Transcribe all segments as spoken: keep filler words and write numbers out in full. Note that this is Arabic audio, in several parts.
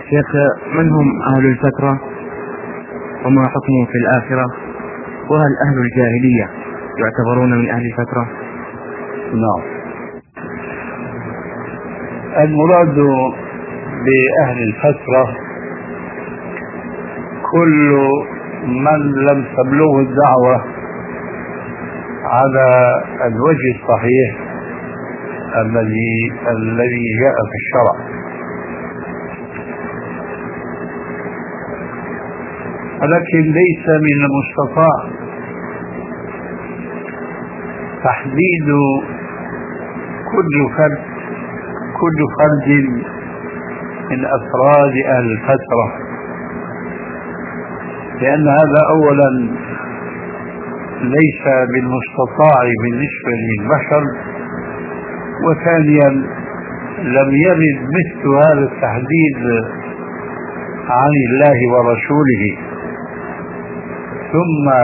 شيخ، من هم أهل الفترة وما حكمهم في الآخرة؟ وهل أهل الجاهلية يعتبرون من أهل الفترة؟ نعم. المراد بأهل الفترة كل من لم تبلغه الدعوة على الوجه الصحيح الذي الذي جاء في الشرع، ولكن ليس من المستطاع تحديد كل فرد كل فرد من أفراد أهل الفترة، لأن هذا أولا ليس بالمستطاع بالنسبة للبشر، وثانيا لم يرد مثل هذا التحديد عن الله ورسوله. ثم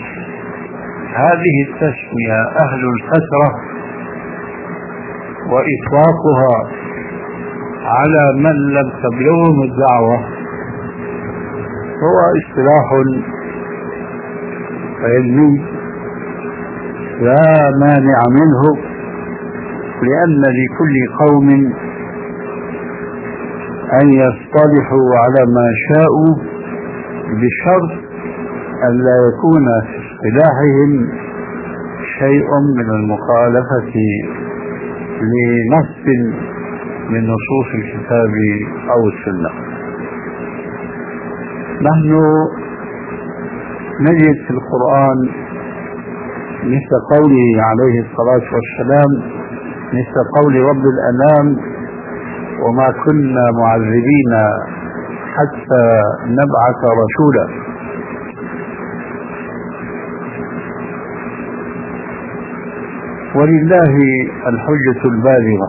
هذه التسمية أهل الفترة وإطلاقها على من لم تبلغهم الدعوة هو اصطلاح علمي لا مانع منه، لأن لكل قوم أن يصطلحوا على ما شاءوا بشرط أن لا يكون في اصطلاحهم شيء من المخالفة لنص من نصوص الكتاب أو السنة. نحن نجد في القرآن مثل قوله عليه الصلاة والسلام، مثل قول رب الأنام: وما كنا معذبين حتى نبعث رسولا. ولله الحجة البالغة،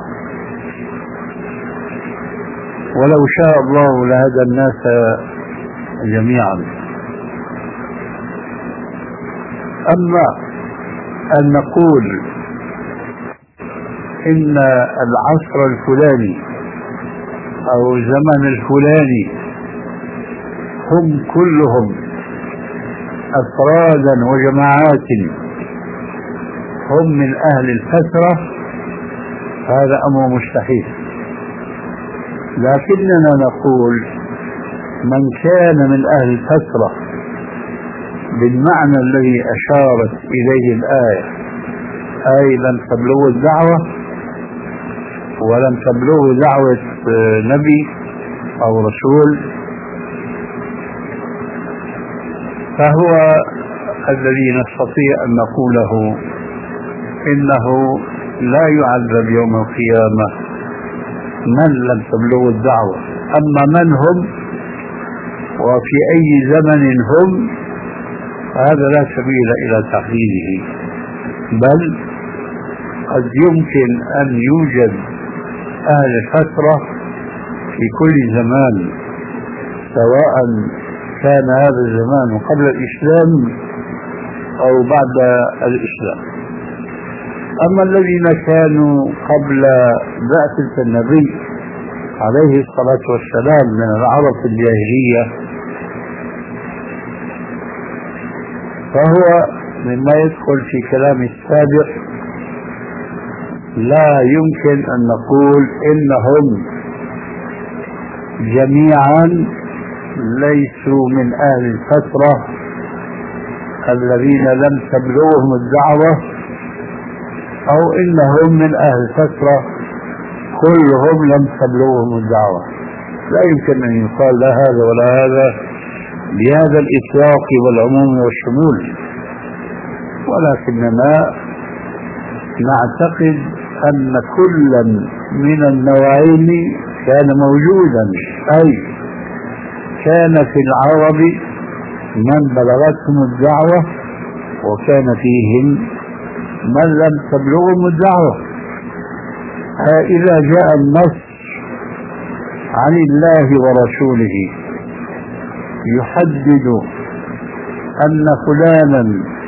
ولو شاء الله لهدى الناس جميعا. أما أن نقول إن العصر الفلاني أو الزمن الفلاني هم كلهم أفرادا وجماعات هم من أهل الفترة، هذا أمر مستحيل. لكننا نقول من كان من أهل الفترة بالمعنى الذي أشارت إليه الآية، أي لم تبلغ الدعوة ولم تبلغ دعوة نبي أو رسول، فهو الذي نستطيع أن نقوله إنه لا يعذب يوم القيامة من لم تبلغ الدعوة. أما من هم وفي أي زمن هم هذا لا سبيل إلى تحديده، بل قد يمكن أن يوجد أهل الفترة في كل زمان، سواء كان هذا الزمان قبل الإسلام أو بعد الإسلام. أما الذين كانوا قبل بعثة النبي عليه الصلاة والسلام من العرب الجاهلية فهو مما يدخل في كلام السابق. لا يمكن أن نقول إنهم جميعا ليسوا من أهل الفترة الذين لم تبلغهم الدعوة، أو إنهم من أهل الفترة كلهم لم تبلغهم الدعوة. لا يمكن أن يقال لا هذا ولا هذا بهذا الإطلاق والعموم والشمول، ولكننا نعتقد أن كلا من النوعين كان موجودا، أي كان في العرب من بلغتهم الدعوة وكان فيهم من لم تبلغهم الدعوة. إذا جاء النص عن الله ورسوله يحدد أن فلانا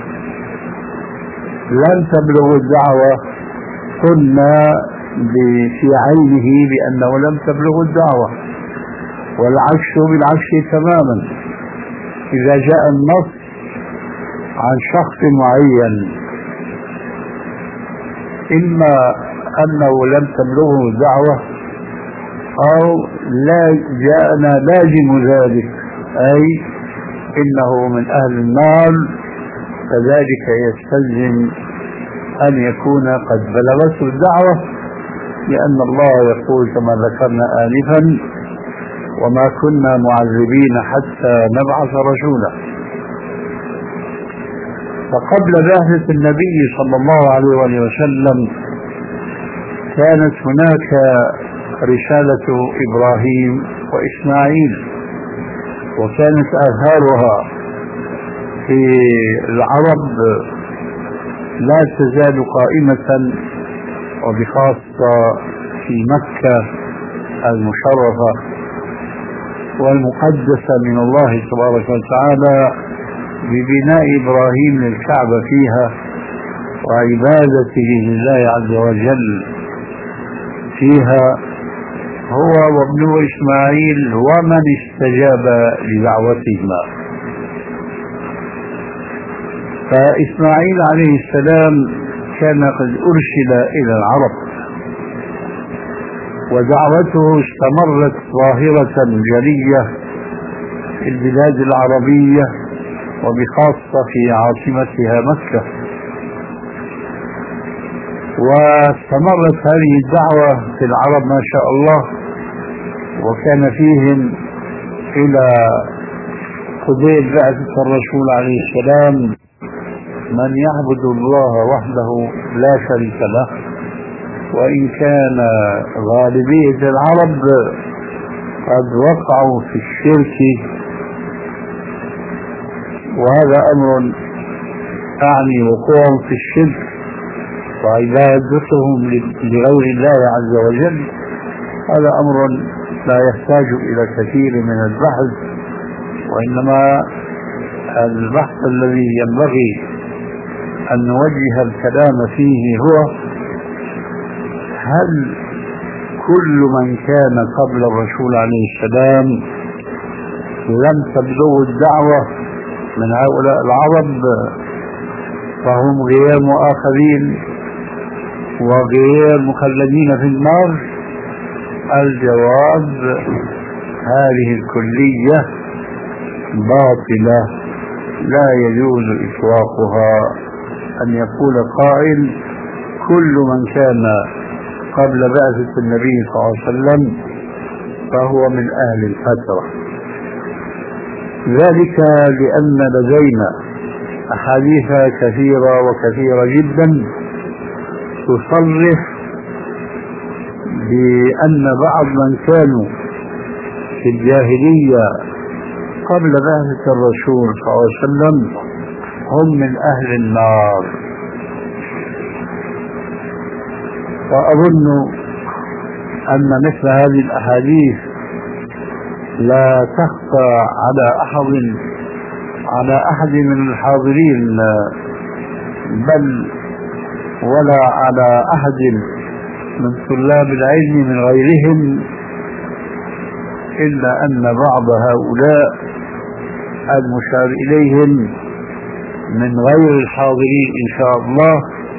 لم تبلغ الدعوة، قلنا في عينه بأنه لم تبلغ الدعوة. والعكس بالعكس تماما. إذا جاء النص عن شخص معين إما أنه لم تبلغه الدعوة أو لا جاءنا لازم ذلك، أي إنه من أهل النار، فذلك يستلزم أن يكون قد بلغته الدعوة، لأن الله يقول كما ذكرنا آنفا: وما كنا معذبين حتى نبعث رسولا. فقبل بعثة النبي صلى الله عليه وسلم كانت هناك رسالة إبراهيم وإسماعيل، وكانت آثارها في العرب لا تزال قائمة، وبخاصة في مكة المشرفة والمقدسة من الله تبارك وتعالى، ببناء إبراهيم للكعبة فيها وعبادته لله عز وجل فيها، هو وابنه إسماعيل ومن استجاب لدعوتهما. فإسماعيل عليه السلام كان قد أرسل إلى العرب، ودعوته استمرت ظاهرة جلية في البلاد العربية وبخاصة في عاصمتها مكة. واستمرت هذه الدعوة في العرب ما شاء الله، وكان فيهم إلى قبيل بعثة الرسول عليه السلام من يعبد الله وحده لا شريك له، وإن كان غالبية العرب قد وقعوا في الشرك، وهذا أمر أعني وقوعهم في الشرك وعبادتهم لغير الله عز وجل، هذا أمر لا يحتاج إلى كثير من البحث، وإنما البحث الذي ينبغي أن نوجه الكلام فيه هو: هل كل من كان قبل الرسول عليه السلام لم تبلغ الدعوة من هؤلاء العرب فهم غير مؤاخذين وغير مخلدين في النار؟ الجواب: هذه الكلية باطلة لا يجوز إطلاقها. أن يقول قائل: كل من كان قبل بعثة النبي صلى الله عليه وسلم فهو من أهل الفترة، ذلك لأن لدينا أحاديث كثيرة وكثيرة جدا تصرح بأن بعض من كانوا في الجاهلية قبل بعثة الرسول صلى الله عليه وسلم هم من أهل النار. وأظن أن مثل هذه الأحاديث لا تخفى على أحد على أحد من الحاضرين، بل ولا على أحد من طلاب العلم من غيرهم، إلا أن بعض هؤلاء المشار إليهم من غير الحاضرين إن شاء الله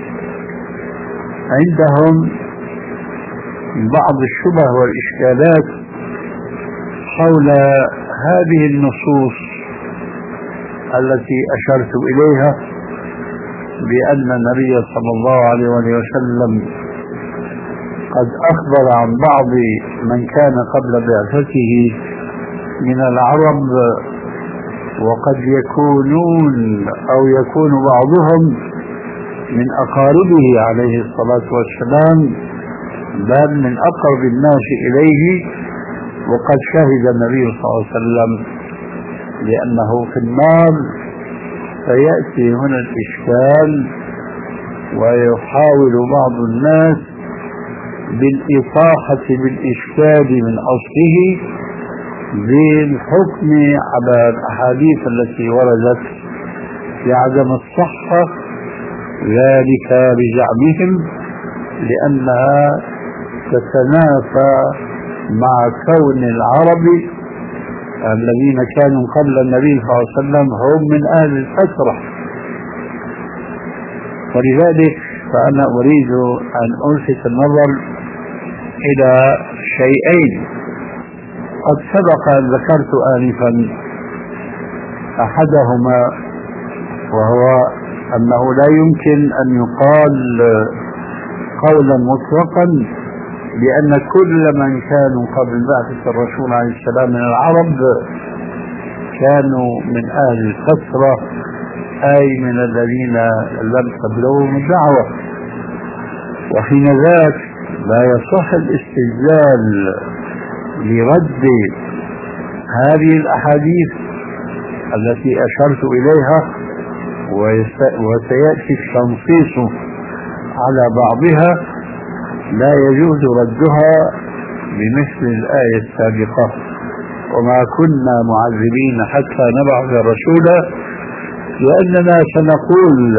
عندهم بعض الشبه والإشكالات حول هذه النصوص التي أشرت إليها، بأن النبي صلى الله عليه وسلم قد أخبر عن بعض من كان قبل بعثته من العرب، وقد يكونون أو يكون بعضهم من أقاربه عليه الصلاة والسلام، بل من أقرب الناس إليه، وقد شهد النبي صلى الله عليه وسلم لأنه في النار. فيأتي هنا الإشكال، ويحاول بعض الناس بالإطاحة بالإشكال من أصله بالحكم على الأحاديث التي وردت بعدم الصحة، ذلك بزعمهم لأنها تتنافى مع كون العرب الذين كانوا قبل النبي صلى الله عليه وسلم هم من أهل الفترة. ولذلك فأنا أريد أن ألفت النظر إلى شيئين قد سبق أن ذكرت آنفا أحدهما، وهو أنه لا يمكن أن يقال قولا مطلقا بأن كل من كانوا قبل بعثة الرسول عليه السلام من العرب كانوا من أهل الفترة، أي من الذين لم تبلغهم الدعوة. وحين ذاك لا يصح الاستدلال لرد هذه الأحاديث التي أشرت إليها وسيأتي التنصيص على بعضها، لا يجوز ردها بمثل الآية السابقة: وما كنا معذبين حتى نبعث رسولا، لأننا سنقول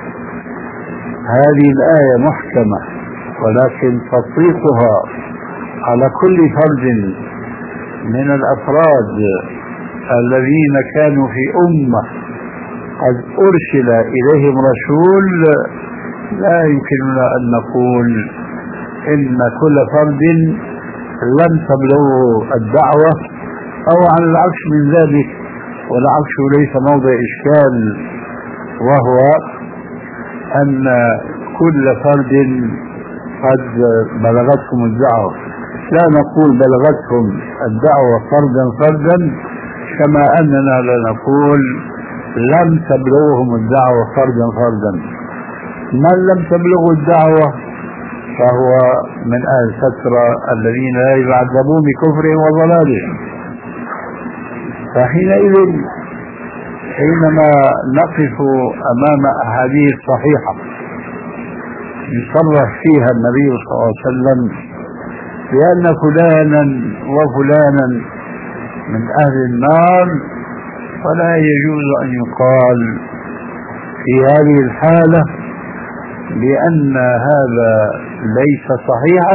هذه الآية محكمة، ولكن تطبيقها على كل فرد من الأفراد الذين كانوا في أمة قد أرسل إليهم رسول، لا يمكننا أن نقول إن كل فرد لم تبلغه الدعوة أو على العكس من ذلك. والعكس ليس موضع إشكال، وهو أن كل فرد قد بلغتهم الدعوة. لا نقول بلغتهم الدعوة فردا فردا، كما أننا لا نقول لم تبلغهم الدعوة فردا فردا. من لم تبلغوا الدعوة فهو من أهل الفترة الذين لا يعذبون بكفرهم وضلالهم. فحينئذ حينما نقف أمام أحاديث صحيحة يصرح فيها النبي صلى الله عليه وسلم بأن فلانا وفلانا من أهل النار، فلا يجوز أن يقال في هذه الحالة بأن هذا ليس صحيحا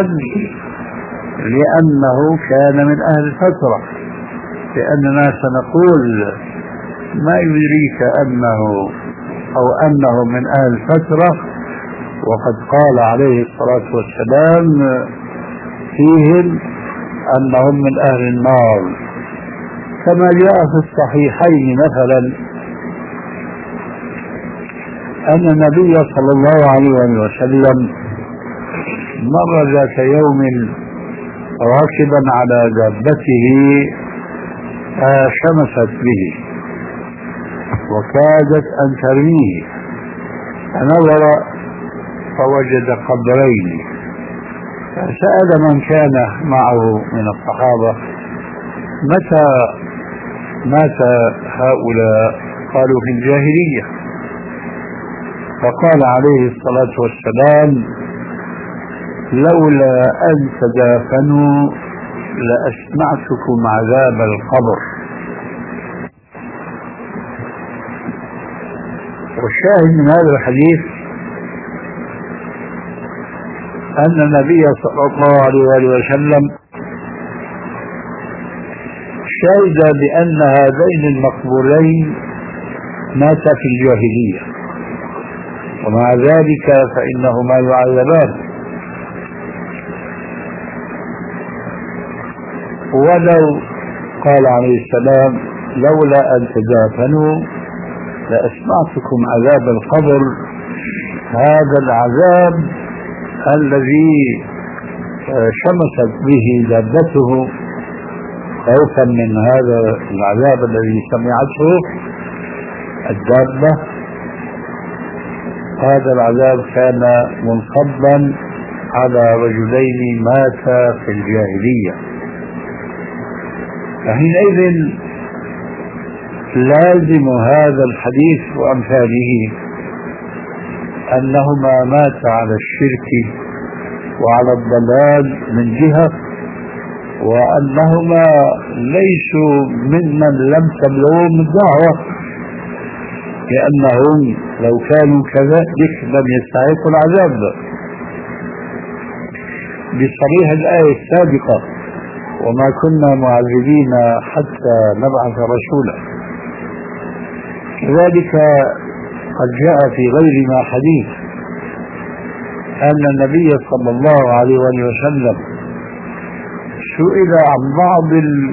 لأنه كان من أهل الفترة، لأننا سنقول ما يدريك أنه أو أنه من أهل الفترة، وقد قال عليه الصلاة والسلام فيهم أنهم من أهل النار. كما جاء في الصحيحين مثلا أن النبي صلى الله عليه وسلم مر ذات يوم راكبا على دابته فشمست به وكادت أن ترميه، فنظر فوجد قبرين، فسأل من كان معه من الصحابة: متى مات هؤلاء؟ قالوا: في الجاهلية. فقال عليه الصلاة والسلام: لولا أن تدافنوا لأسمعتكم عذاب القبر. والشاهد من هذا الحديث أن النبي صلى الله عليه وسلم شهد بأن هذين المقبورين ماتا في الجاهلية، ومع ذلك فإنهما يعذبان. ولو قال عليه السلام: لولا أن تدافنوا لأسمعتكم عذاب القبر، هذا العذاب الذي شمست به دابته خوفا من هذا العذاب الذي سمعته الدابة، هذا العذاب كان منصبا على رجلين ماتا في الجاهلية. فحينئذ لازم هذا الحديث وأمثاله أنهما ماتا على الشرك وعلى الضلال من جهة، وأنهما ليسوا ممن لم تبلغهم الدعوة، لأنهم لو كانوا كذلك لم يستحقوا العذاب بصريح الآية السابقة: وما كنا معذبين حتى نبعث رسولا. كذلك قد جاء في غيرنا حديث أن النبي صلى الله عليه وسلم سئل عن بعض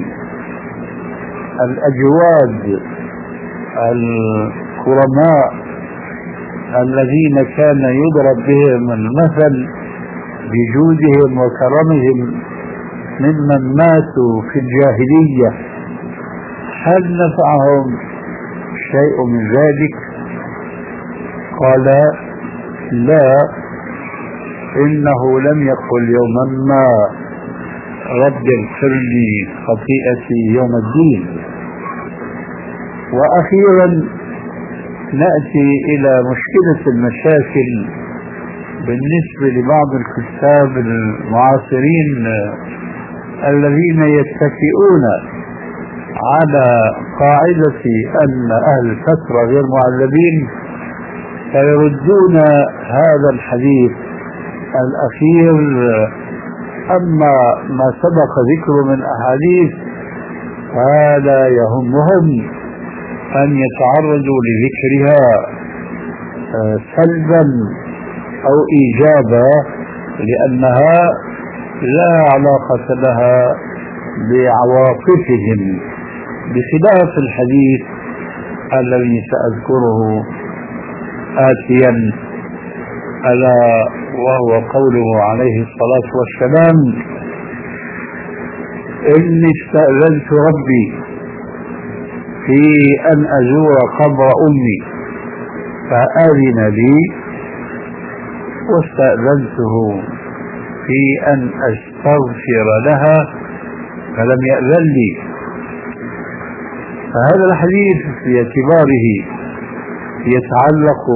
الأجواد الكرماء الذين كان يضرب بهم المثل بجودهم وكرمهم ممن ماتوا في الجاهلية، هل نفعهم شيء من ذلك؟ قال لا، إنه لم يقل يوما ما رب اغفر لي خطيئتي يوم الدين. وأخيرا نأتي إلى مشكلة المشاكل بالنسبة لبعض الكتاب المعاصرين الذين يتكئون على قاعدة أن أهل الفترة غير معذبين، فيردون هذا الحديث الأخير. أما ما سبق ذكره من أحاديث فلا يهمهم أن يتعرضوا لذكرها سلبا أو إيجابا، لأنها لا علاقة لها بعواطفهم، بخلاف الحديث الذي سأذكره آتيا، ألا وهو قوله عليه الصلاة والسلام: إني استأذنت ربي في أن أزور قبر أمي فأذن لي، واستأذنته في أن أستغفر لها فلم يأذن لي. فهذا الحديث باعتباره يتعلق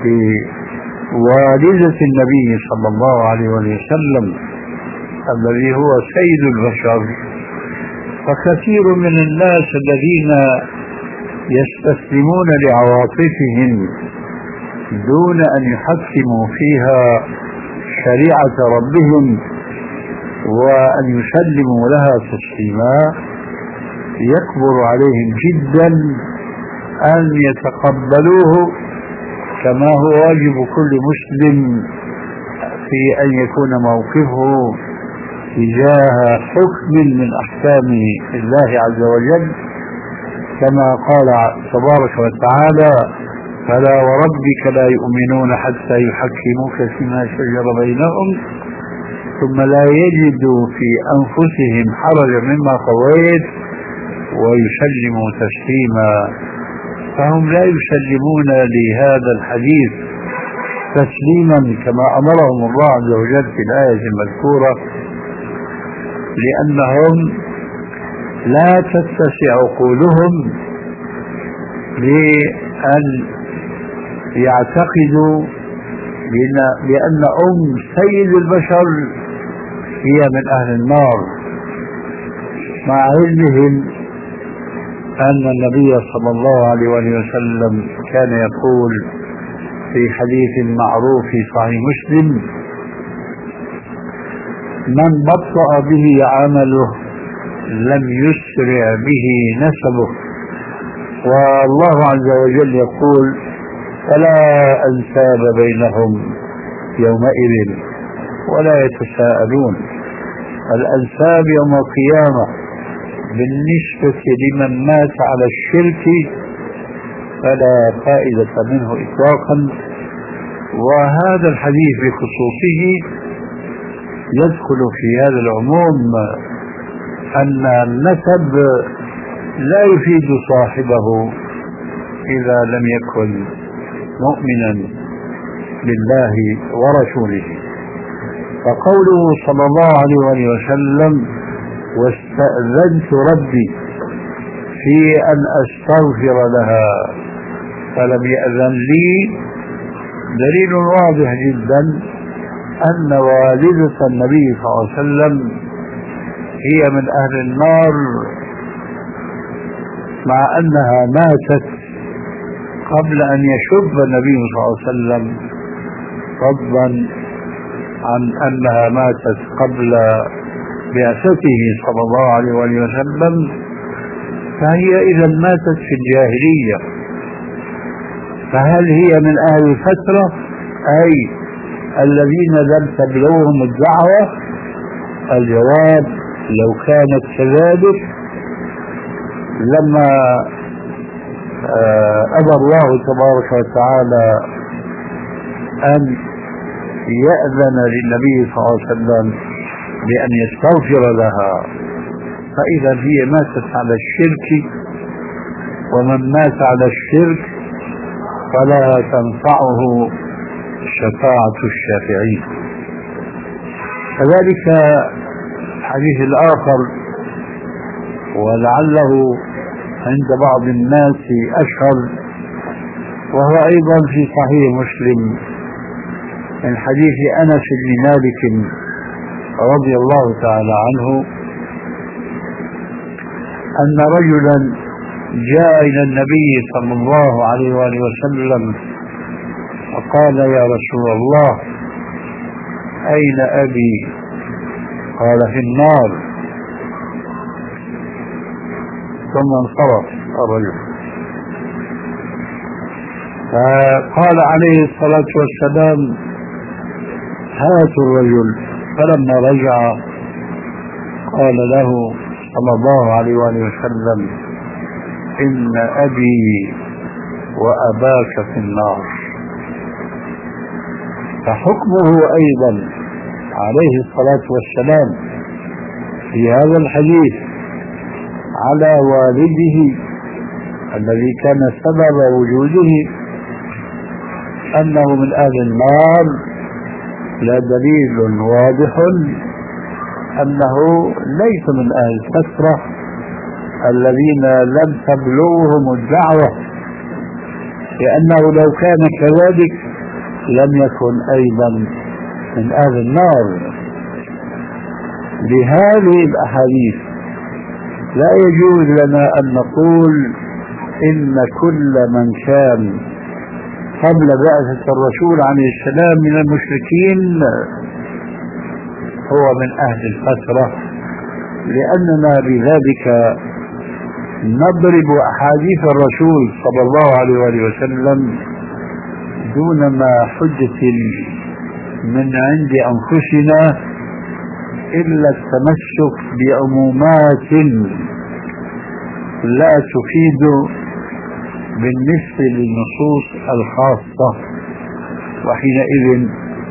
بوالدة النبي صلى الله عليه وسلم الذي هو سيد البشر، فكثير من الناس الذين يستسلمون لعواطفهم دون أن يحكموا فيها شريعة ربهم وأن يسلموا لها تسليما، يكبر عليهم جدا أن يتقبلوه كما هو واجب كل مسلم في أن يكون موقفه تجاه حكم من أحكام الله عز وجل، كما قال تبارك وتعالى: فلا وربك لا يؤمنون حتى يحكموك فيما شجر بينهم ثم لا يجدوا في أنفسهم حرجا مما قضيت ويسلموا تسليما. فهم لا يسلمون لهذا الحديث تسليما كما أمرهم الله عز وجل في الآية المذكورة، لأنهم لا تتسع عقولهم لأن يعتقدوا بأن أم سيد البشر هي من أهل النار، مع علمهم أن النبي صلى الله عليه وسلم كان يقول في حديث معروف في صحيح مسلم: من بطأ به عمله لم يسرع به نسبه. والله عز وجل يقول: فلا أنساب بينهم يومئذ ولا يتساءلون. الأنساب يوم القيامة بالنسبة لمن مات على الشرك فلا فائدة منه إطلاقا. وهذا الحديث بخصوصه يدخل في هذا العموم أن النسب لا يفيد صاحبه إذا لم يكن مؤمنا بالله ورسوله. فقوله صلى الله عليه وسلم: واستأذنت ربي في أن أستغفر لها فلم يأذن لي، دليل واضح جدا أن والدة النبي صلى الله عليه وسلم هي من أهل النار، مع أنها ماتت قبل أن يشب النبي صلى الله عليه وسلم، فضلا عن أنها ماتت قبل بعثته صلى الله عليه وآله وسلم، فهي إذا ماتت في الجاهلية. فهل هي من أهل الفترة أي الذين لم تبلغهم الدعوة؟ الجواب: لو كانت كذلك لما أبى الله تبارك وتعالى أن يأذن للنبي صلى الله عليه وسلم بأن يستغفر لها. فإذا هي ماتت على الشرك، ومن مات على الشرك فلا تنفعه شفاعة الشافعين. كذلك الحديث الآخر، ولعله عند بعض الناس أشهر، وهو أيضا في صحيح مسلم من حديث أنس بن مالك رضي الله تعالى عنه أن رجلا جاء إلى النبي صلى الله عليه وآله وسلم فقال: يا رسول الله، أين أبي؟ قال: في النار. ثم انصرف الرجل. فقال عليه الصلاة والسلام: هاتوا الرجل. فلما رجع قال له صلى الله عليه وآله وسلم: إن أبي وأباك في النار. فحكمه أيضا عليه الصلاة والسلام في هذا الحديث على والده الذي كان سبب وجوده أنه من أهل النار، لا دليل واضح أنه ليس من أهل الفترة الذين لم تبلغهم الدعوة، لأنه لو كان كذلك لم يكن أيضا من أهل النار. بهذه الأحاديث لا يجوز لنا أن نقول إن كل من كان قبل بعثة الرسول عليه السلام من المشركين هو من أهل الفترة، لأننا بذلك نضرب أحاديث الرسول صلى الله عليه وآله وسلم دون ما حجة من عند أنفسنا إلا التمسك بعمومات لا تفيد بالنسبة للنصوص الخاصة، وحينئذ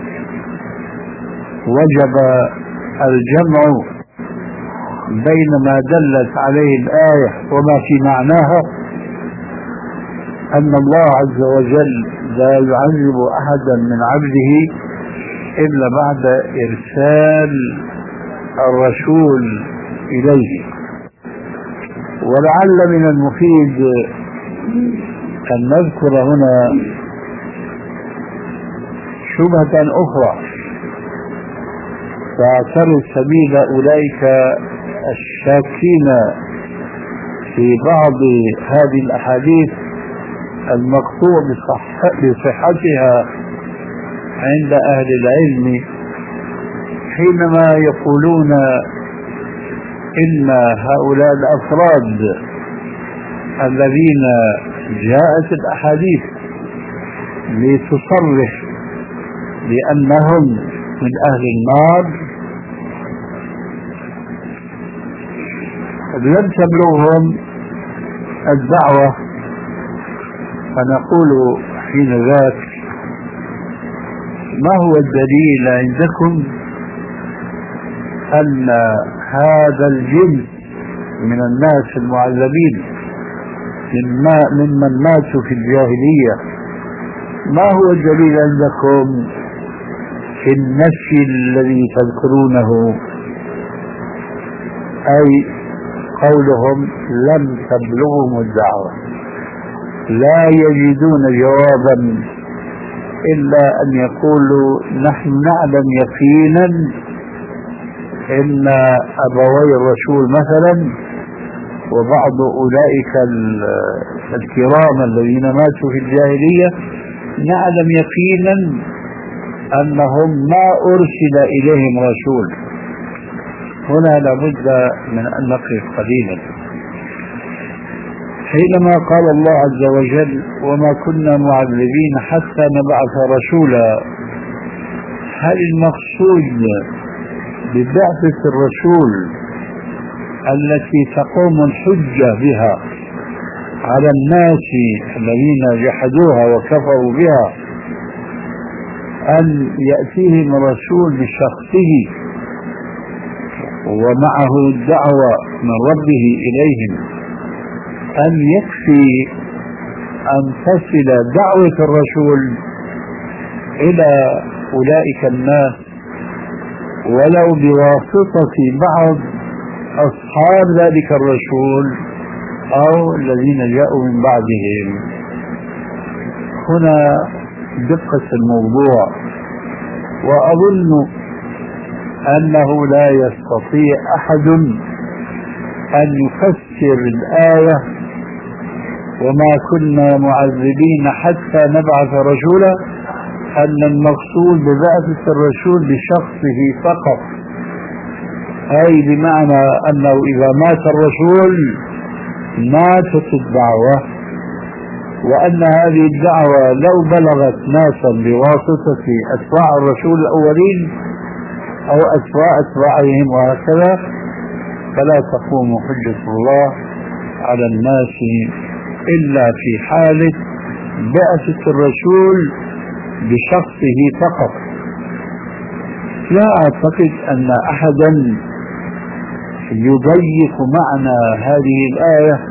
وجب الجمع بين ما دلت عليه الآية وما في معناها، أن الله عز وجل لا يعذب أحدا من عبده إلا بعد إرسال الرسول إليه. ولعل من المفيد أن نذكر هنا شبهة أخرى تعترض سبيل أولئك الشاكين في بعض هذه الأحاديث المقطوع بصحتها عند أهل العلم، حينما يقولون إن هؤلاء الأفراد الذين جاءت الأحاديث لتصرح بأنهم من أهل النار لم تبلغهم الدعوة، فنقول حين ذاك: ما هو الدليل عندكم أن هذا الجنس من الناس المعذبين ممن ماتوا في الجاهلية، ما هو الدليل عندكم في النفي الذي تذكرونه، أي قولهم لم تبلغهم الدعوة؟ لا يجدون جوابا إلا أن يقولوا: نحن نعلم يقينا إن أبوي الرسول مثلا وبعض أولئك الكرام الذين ماتوا في الجاهلية نعلم يقينا أنهم ما أرسل إليهم رسول، هنا لابد من أن نقف قليلا. حينما قال الله عز وجل وما كنا معذبين حتى نبعث رسولا، هل المقصود ببعثة الرسول التي تقوم الحجة بها على الناس الذين جحدوها وكفروا بها أن يأتيهم رسول بشخصه ومعه الدعوة من ربه إليهم، أن يكفي أن تصل دعوة الرسول إلى أولئك الناس ولو بواسطة بعض أصحاب ذلك الرسول أو الذين جاءوا من بعدهم؟ هنا دقة الموضوع، وأظن أنه لا يستطيع أحد أن يفسر الآية وما كنا معذبين حتى نبعث رسولا أن المقصود ببعثة الرسول بشخصه فقط، أي بمعنى أنه إذا مات الرسول ماتت الدعوة، وأن هذه الدعوة لو بلغت ناسا بواسطة أتباع الرسول الأولين أو أتباع أتباعهم وهكذا فلا تقوم حجة الله على الناس إلا في حالة بعثة الرسول بشخصه فقط. لا أعتقد أن أحدا يضيق معنى هذه الآية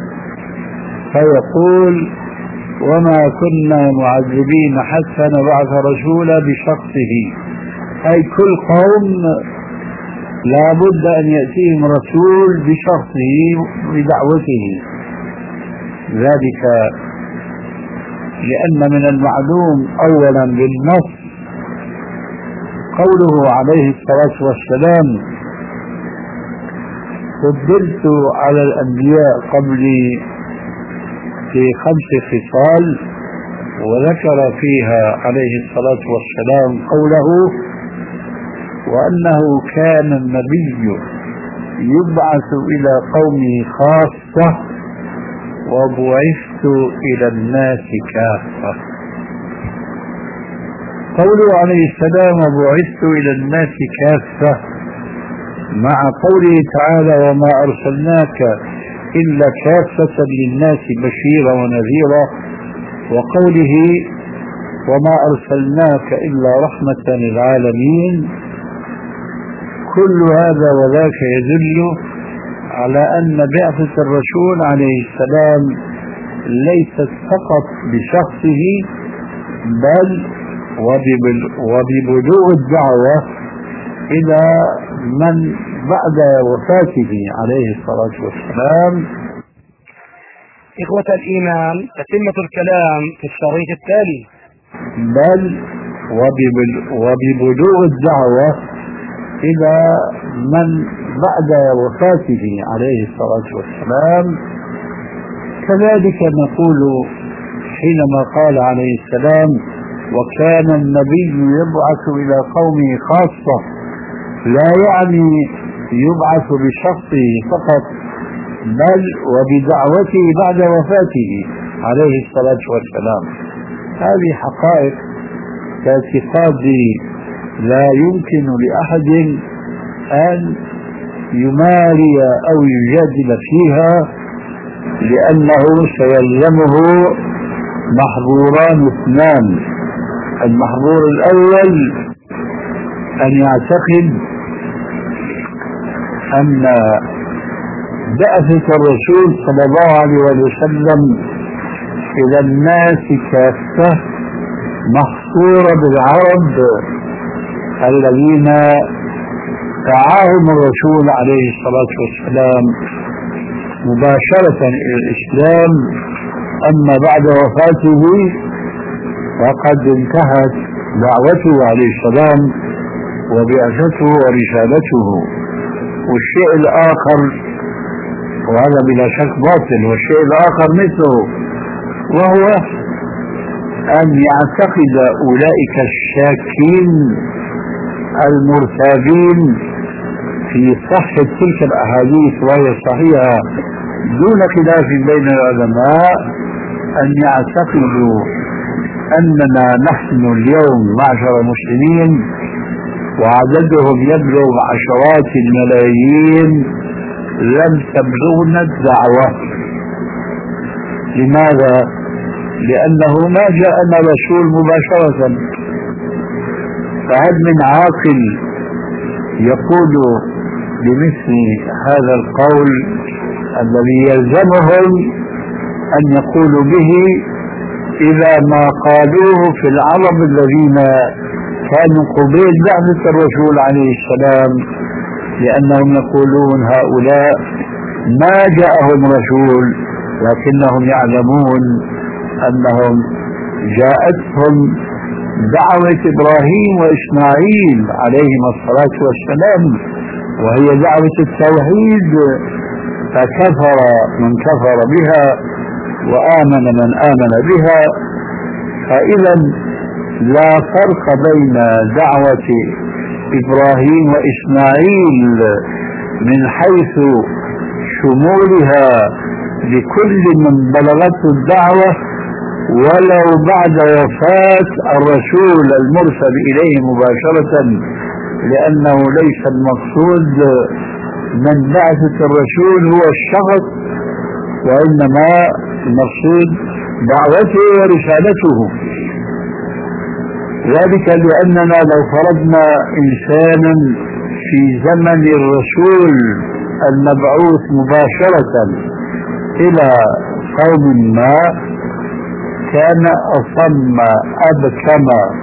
فيقول وما كنا معذبين حتى نبعث رسولا بشخصه، أي كل قوم لا بد أن يأتيهم رسول بشخصه بدعوته. ذلك لأن من المعلوم أولا بالنص قوله عليه الصلاة والسلام فضلت على الأنبياء قبلي في خمس خصال، وذكر فيها عليه الصلاة والسلام قوله وأنه كان النبي يبعث إلى قومه خاصة وبعثت إلى الناس كافة. قوله عليه السلام وبعثت إلى الناس كافة مع قوله تعالى وما أرسلناك إلا كافة للناس بشيرا ونذيرا، وقوله وما أرسلناك إلا رحمة للعالمين، كل هذا وذاك يدل على أن بعثة الرسول عليه السلام ليست فقط بشخصه بل وببلوغ الدعوة إلى من بعد وفاته عليه الصلاة والسلام. إخوة الإيمان، تتمة الكلام في الشريط التالي. بل وببلوغ الدعوة إلى من بعد وفاته عليه الصلاة والسلام. كذلك نقول حينما قال عليه السلام وكان النبي يبعث إلى قومه خاصة، لا يعني يبعث بشخصه فقط بل وبدعوته بعد وفاته عليه الصلاة والسلام. هذه حقائق باعتقادي لا يمكن لأحد أن يماري أو يجادل فيها، لأنه سيلزمه محظوران اثنان. المحظور الأول أن يعتقد أن بعثة الرسول صلى الله عليه وسلم إلى الناس كافة محصورة بالعرب الذين دعاهم الرسول عليه الصلاة والسلام مباشرة إلى الإسلام، أما بعد وفاته فقد انتهت دعوته عليه السلام وبعثته ورسالته. والشيء الآخر، وهذا بلا شك باطل، والشيء الآخر مثله، وهو أن يعتقد أولئك الشاكين المرتابين في في صحة تلك الأحاديث وهي صحيحة دون خلاف بين العلماء أن يعتقدوا أننا نحن اليوم معشر المسلمين وعددهم يبلغ عشرات الملايين لم تبلغنا الدعوة. لماذا؟ لأنه ما جاءنا رسول مباشرة. فهل من عاقل يقول بمثل هذا القول الذي يلزمهم أن يقولوا به إذا ما قالوه في العرب الذين كانوا قبيل بعثة الرسول عليه السلام، لأنهم يقولون هؤلاء ما جاءهم رسول لكنهم يعلمون أنهم جاءتهم دعوة إبراهيم وإسماعيل عليهما الصلاة والسلام وهي دعوة التوحيد، فكفر من كفر بها وآمن من آمن بها. فإذا لا فرق بين دعوة إبراهيم وإسماعيل من حيث شمولها لكل من بلغته الدعوة ولو بعد وفاة الرسول المرسل إليه مباشرة، لأنه ليس المقصود من بعثة الرسول هو الشخص، وإنما المقصود دعوته ورسالته. ذلك لأننا لو فرضنا إنسانا في زمن الرسول المبعوث مباشرة إلى قوم ما كان أصم أبكم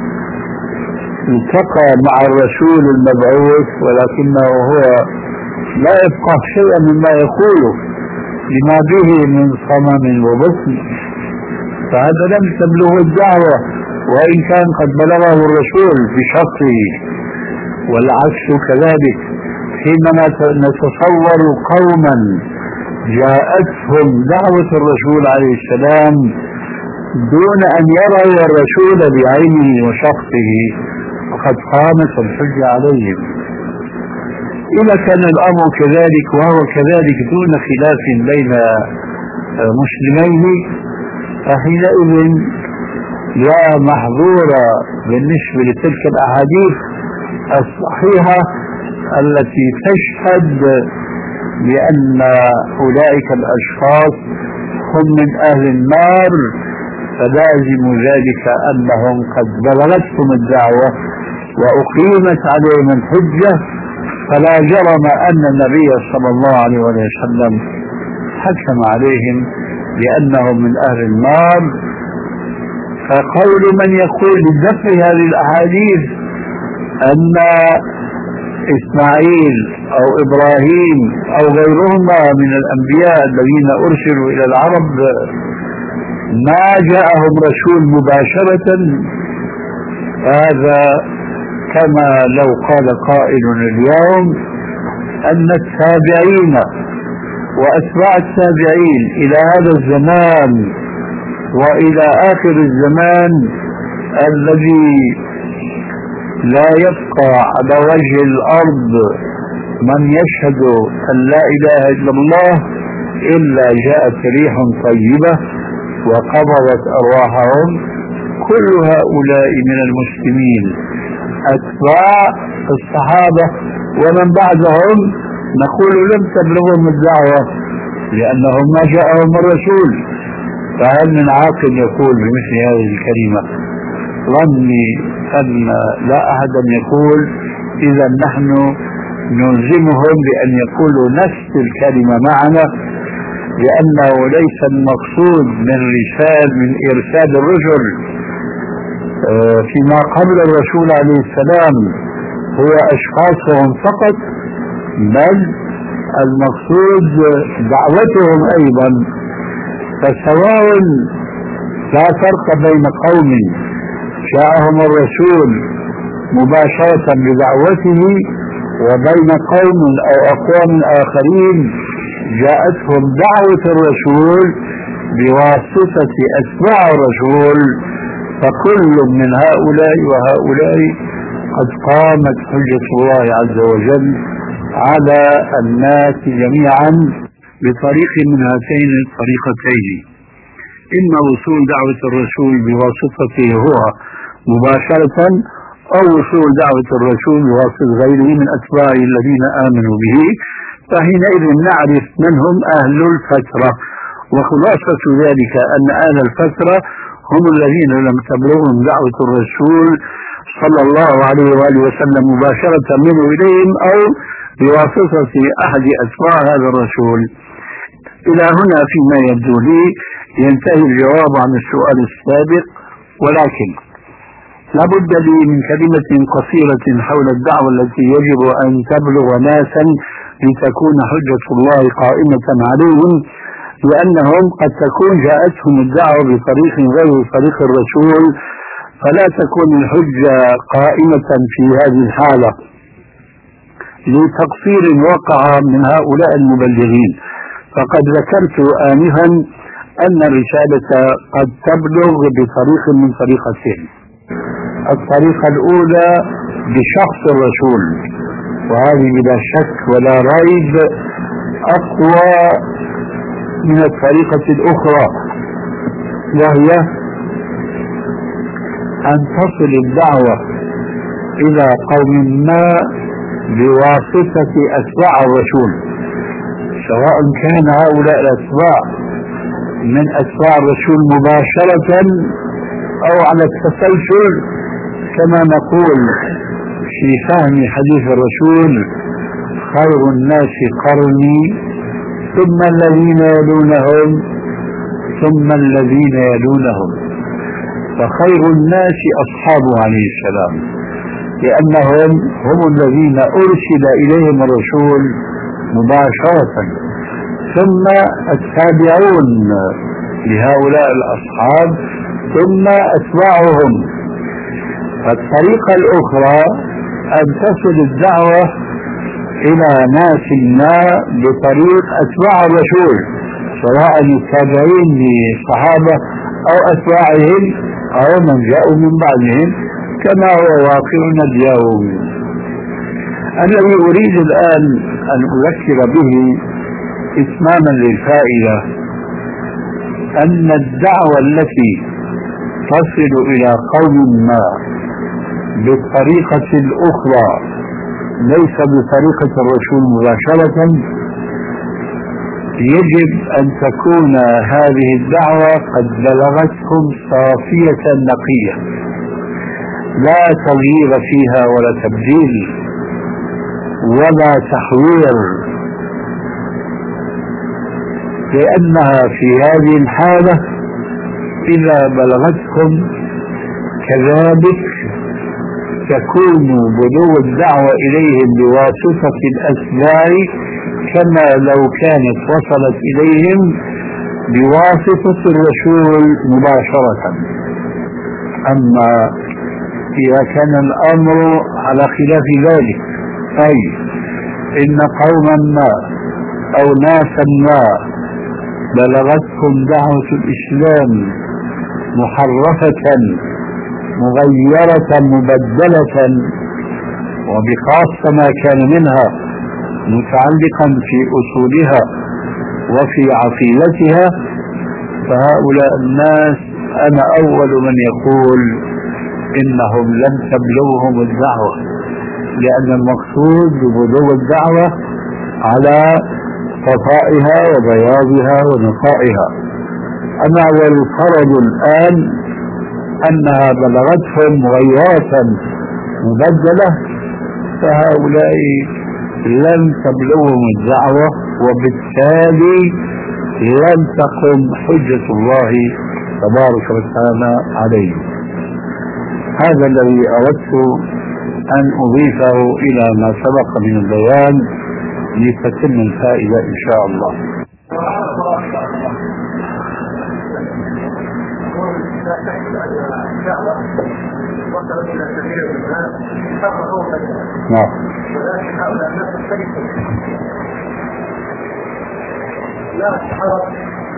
التقى مع الرسول المبعوث ولكنه هو لا يفقه شيئا مما يقوله لما به من صمم وبطن، فهذا لم تبلغه الدعوة وإن كان قد بلغه الرسول بشخصه. والعكس كذلك، حينما نتصور قوما جاءتهم دعوة الرسول عليه السلام دون أن يروا الرسول بعينه وشخصه فقد قامت الحجة عليهم. إذا كان الأمر كذلك وهو كذلك دون خلاف بين مسلمين، فحينئذ لا محظور بالنسبة لتلك الأحاديث الصحيحة التي تشهد بأن أولئك الأشخاص هم من أهل النار، فلازم ذلك أنهم قد بلغتهم الدعوة وأقيمت عليهم الحجة، فلا جرم أن النبي صلى الله عليه وسلم حكم عليهم بأنهم من أهل النار. فقول من يقول لدفع هذه الأحاديث أن إسماعيل أو إبراهيم أو غيرهما من الأنبياء الذين أرسلوا إلى العرب ما جاءهم رسول مباشرة، هذا كما لو قال قائل اليوم أن التابعين وأتباع التابعين إلى هذا الزمان وإلى آخر الزمان الذي لا يبقى على وجه الأرض من يشهد أن لا إله إلا الله إلا جاءت ريح طيبة وقبضت أرواحهم، كل هؤلاء من المسلمين أتباع الصحابة ومن بعدهم نقول لم تبلغهم الدعوة لأنهم ما جاءهم الرسول. فهل من عاقل يقول بمثل هذه الكلمة؟ ظني أن لا أحدا يقول إذا نحن نلزمهم بأن يقولوا نفس الكلمة معنا، لأنه ليس المقصود من رسال من إرسال الرسل فيما قبل الرسول عليه السلام هو أشخاصهم فقط، بل المقصود دعوتهم أيضا. فسواء لا فرق بين قوم جاءهم الرسول مباشرة بدعوته وبين قوم أو أقوام آخرين جاءتهم دعوة الرسول بواسطة أتباع الرسول، فكل من هؤلاء وهؤلاء قد قامت حجة الله عز وجل على الناس جميعا بطريق من هاتين الطريقتين: إما وصول دعوة الرسول بواسطته هو مباشرة، أو وصول دعوة الرسول بواسطة غيره من أتباعه الذين آمنوا به، فحينئذ نعرف من هم أهل الفترة. وخلاصة ذلك أن أهل الفترة هم الذين لم تبلغهم دعوة الرسول صلى الله عليه وآله وسلم مباشرة منه إليهم أو بواسطة أحد أتباع هذا الرسول. إلى هنا فيما يبدو لي ينتهي الجواب عن السؤال السابق، ولكن لابد لي من كلمة قصيرة حول الدعوة التي يجب أن تبلغ ناسا لتكون حجة الله قائمة عليهم، لأنهم قد تكون جاءتهم الدعوة بطريق غير طريق الرسول، فلا تكون الحجة قائمة في هذه الحالة لتقصير وقع من هؤلاء المبلغين. فقد ذكرت آنفا أن الرسالة قد تبلغ بطريق من طريقتين: الطريقة الأولى بشخص الرسول، وهذه بلا شك ولا ريب أقوى من الطريقة الأخرى، وهي أن تصل الدعوة إلى قوم ما بواسطة أتباع الرسول، سواء كان هؤلاء الأتباع من أتباع الرسول مباشرة أو على التسلسل، كما نقول في فهم حديث الرسول: خير الناس قرني ثم الذين يلونهم ثم الذين يلونهم. فخير الناس أصحابه عليه السلام، لأنهم هم الذين أرسل إليهم الرسول مباشرة، ثم التابعون لهؤلاء الأصحاب، ثم أتباعهم. الطريقة الأخرى أن تصل الدعوة إلى ناس ما بطريق أتباع الرسول، سواء التابعين للصحابة أو أتباعهم أو من جاءوا من بعدهم، كما هو واقعنا اليوم. الذي أريد الآن أن أذكر به إتماما للفائدة أن الدعوة التي تصل إلى قوم ما بالطريقة الأخرى ليس بطريقة الرسول مباشرة، يجب أن تكون هذه الدعوة قد بلغتكم صافية نقية، لا تغيير فيها ولا تبديل ولا تحوير، لأنها في هذه الحالة إذا بلغتكم كذلك تكون بلوغ الدعوة إليهم بواسطة الأتباع كما لو كانت وصلت إليهم بواسطة الرسول مباشرة. أما إذا كان الأمر على خلاف ذلك، أي إن قوما ما أو ناسا ما بلغتكم دعوة الإسلام محرفة مغيرة مبدلة، وبخاصة ما كان منها متعلقا في أصولها وفي عقيدتها، فهؤلاء الناس أنا أول من يقول إنهم لم تبلغهم الدعوة، لأن المقصود ببلوغ الدعوة على صفائها وبياضها ونقائها. أما والفرض الآن أنها بلغتهم مغيرة مبدلة، فهؤلاء لم تبلغهم الدعوة، وبالتالي لم تقم حجة الله تبارك وتعالى عليهم. هذا الذي أردت أن أضيفه إلى ما سبق من البيان لتتم الفائدة إن شاء الله. نعم. ولكن هؤلاء الناس تختلفون. لا حرج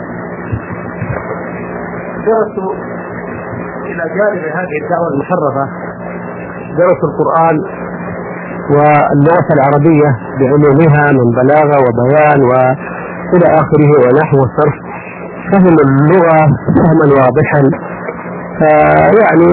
درسوا إلى جانب هذه الدعوة المحرفة، درسوا القرآن واللغة العربية بعلومها من بلاغة وبيان وإلى آخره ونحو وصرف، فهم اللغة فهما واضحا، فيعني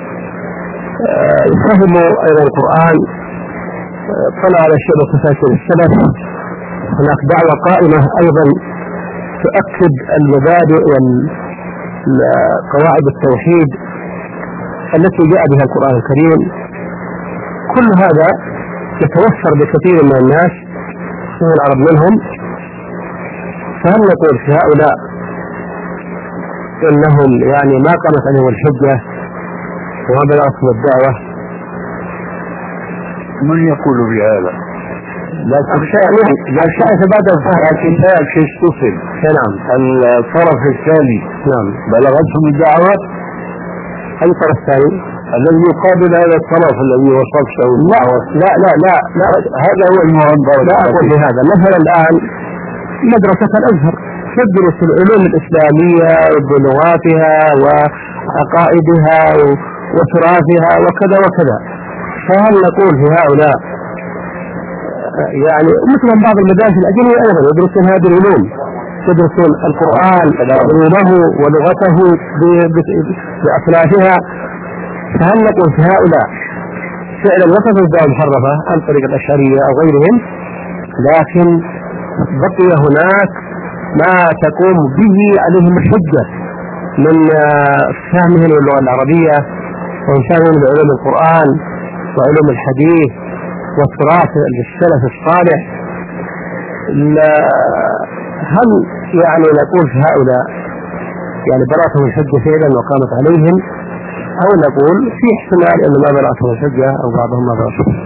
فهموا أيضا القرآن. طلع على شيء تفاسير السلف، هناك دعوة قائمة أيضا تؤكد المبادئ والقواعد التوحيد التي جاء بها القرآن الكريم. كل هذا يتوفر بكثير من الناس من العرب منهم، فهل نقول في هؤلاء إنهم يعني ما قامت عليهم الحجة وما بلغتهم الدعوة؟ من يقول بهذا؟ لكن شاء بعد الفهم، لكن لا يتصل. نعم. الطرف الثاني نعم بلغتهم الدعوة. أي طرف ثاني؟ الذي يقابل هذا الطرف الذي وصفته. لا لا لا لا, لا. هذا هو المهم. لا أقول بهذا. مثلا الآن مدرسة الأزهر تدرس العلوم الإسلامية بلغاتها وعقائدها وتراثها وكذا وكذا، فهل نقول في هؤلاء يعني مثل بعض المدارس الأجنبية أيضا يدرسون هذه العلوم، يدرسون القرآن علومه ولغته بأصنافها، فهل نقول في هؤلاء فعلا وصفوا الدعوة المحرفة عن طريق الأشعرية أو غيرهم، لكن بقي هناك ما تقوم به عليهم الحجة من فهمهم اللغة العربية وفهمهم بعلوم القرآن وعلوم الحديث والتراث للسلف الصالح؟ هل يعني نقول في هؤلاء يعني بلغتهم الحجة فعلا وقامت عليهم، أو نقول في احتمال أن ما بلغتهم الحجة أو بعضهم ما بلغتهم؟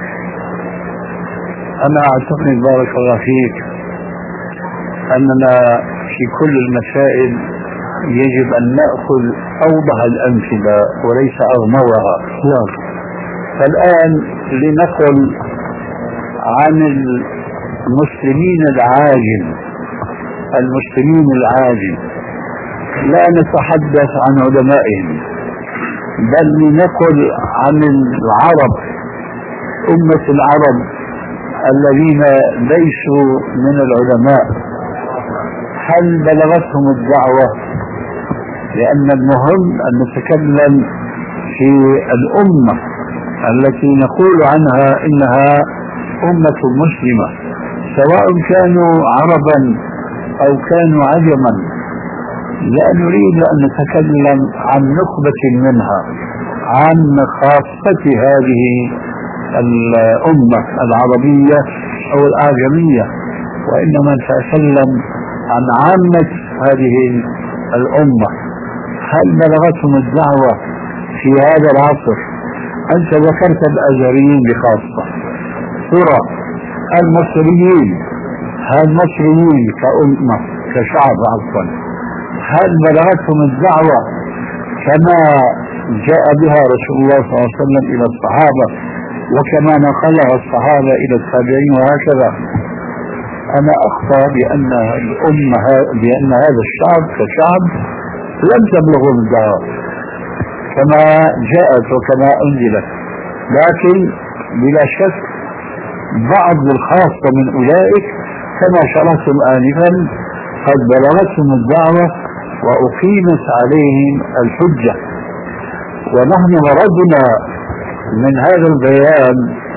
أنا أعتقد بارك الله فيك أننا في كل المسائل يجب أن نأخذ أوضح الأمثلة وليس أغمضها. نعم. فالآن لنقل عن المسلمين العاجم المسلمين العاجم لا نتحدث عن علمائهم، بل لنقل عن العرب أمة العرب الذين ليسوا من العلماء، هل بلغتهم الدعوة؟ لأن المهم أن نتكلم في الأمة التي نقول عنها إنها أمة مسلمة، سواء كانوا عربا أو كانوا عجما. لا نريد أن نتكلم عن نخبة منها، عن خاصة هذه الأمة العربية أو الأعجمية، وإنما نتكلم عن عامة هذه الأمة. هل بلغتهم الدعوة في هذا العصر؟ أنت ذكرت الأزهريين بخاصة، ترى المصريين المصريين كأمة كشعب عفوا هل بلغتهم الدعوة كما جاء بها رسول الله صلى الله عليه وسلم إلى الصحابة وكما نقلها الصحابة إلى التابعين وهكذا؟ أنا أخطأ بأن الأمة بأن هذا الشعب كشعب لم تبلغهم الدعوة كما جاءت وكما أنزلت، لكن بلا شك بعض الخاصة من أولئك كما شرحتم آنفا قد بلغتهم الدعوة وأقيمت عليهم الحجة. ونحن غرضنا من هذا البيان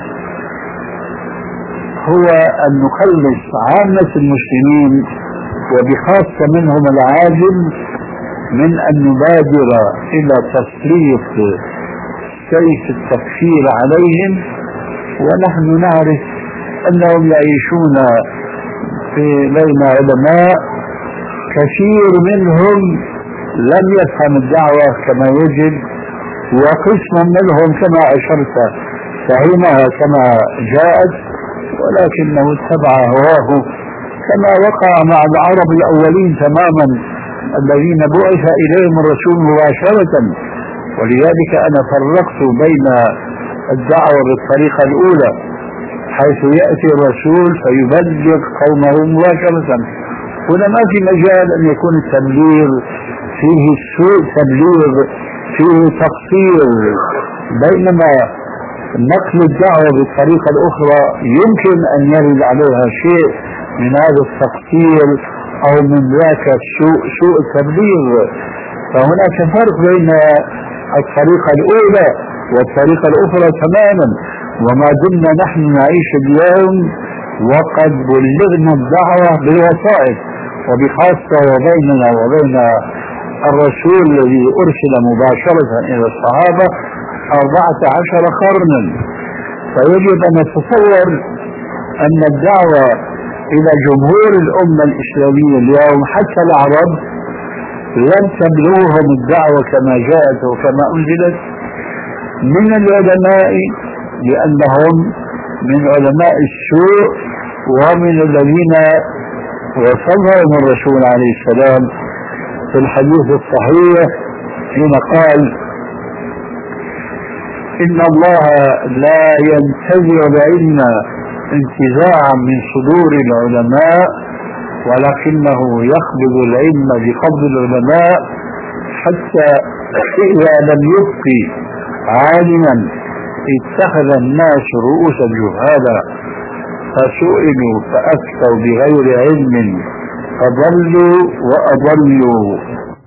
هو أن نخلص عامة المسلمين وبخاصة منهم العاجم من أن نبادر إلى تسليط سيف التكفير عليهم، ونحن نعرف أنهم يعيشون في بين علماء كثير منهم لم يفهم الدعوة كما يجب، وقسم منهم كما أشرت فهمها كما جاءت ولكنه اتبع هواه كما وقع مع العرب الأولين تماما الذين بعث إليهم الرسول مباشرة. ولذلك أنا فرقت بين الدعوة بالطريقة الأولى حيث يأتي الرسول فيبلغ قومه مباشرة، هنا ما في مجال أن يكون التبليغ فيه سوء تبليغ فيه تقصير، بينما نقل الدعوة بالطريقة الأخرى يمكن أن يرد عليها شيء من هذا التقصير أو من ذاك سوء, سوء التبليغ. فهناك فرق بين الطريقة الأولى والطريقة الأخرى تماما. وما دمنا نحن نعيش اليوم وقد بلغنا الدعوة بالوسائط، وبخاصة وبيننا وبين الرسول الذي أرسل مباشرة إلى الصحابة أربعة عشر قرنا، فيجب أن نتصور أن الدعوة إلى جمهور الأمة الإسلامية اليوم حتى العرب لم تبلغهم الدعوة كما جاءت وكما أنزلت من العلماء، لأنهم من علماء السوء ومن الذين وصفهم الرسول عليه السلام في الحديث الصحيح حين قال: إن الله لا ينتزع العلم انتزاعا من صدور العلماء، ولكنه يقبض العلم بقبض العلماء، حتى إذا لم يبق عالما اتخذ الناس رؤوسا جهالا فسئلوا فأفتوا بغير علم فضلوا وأضلوا.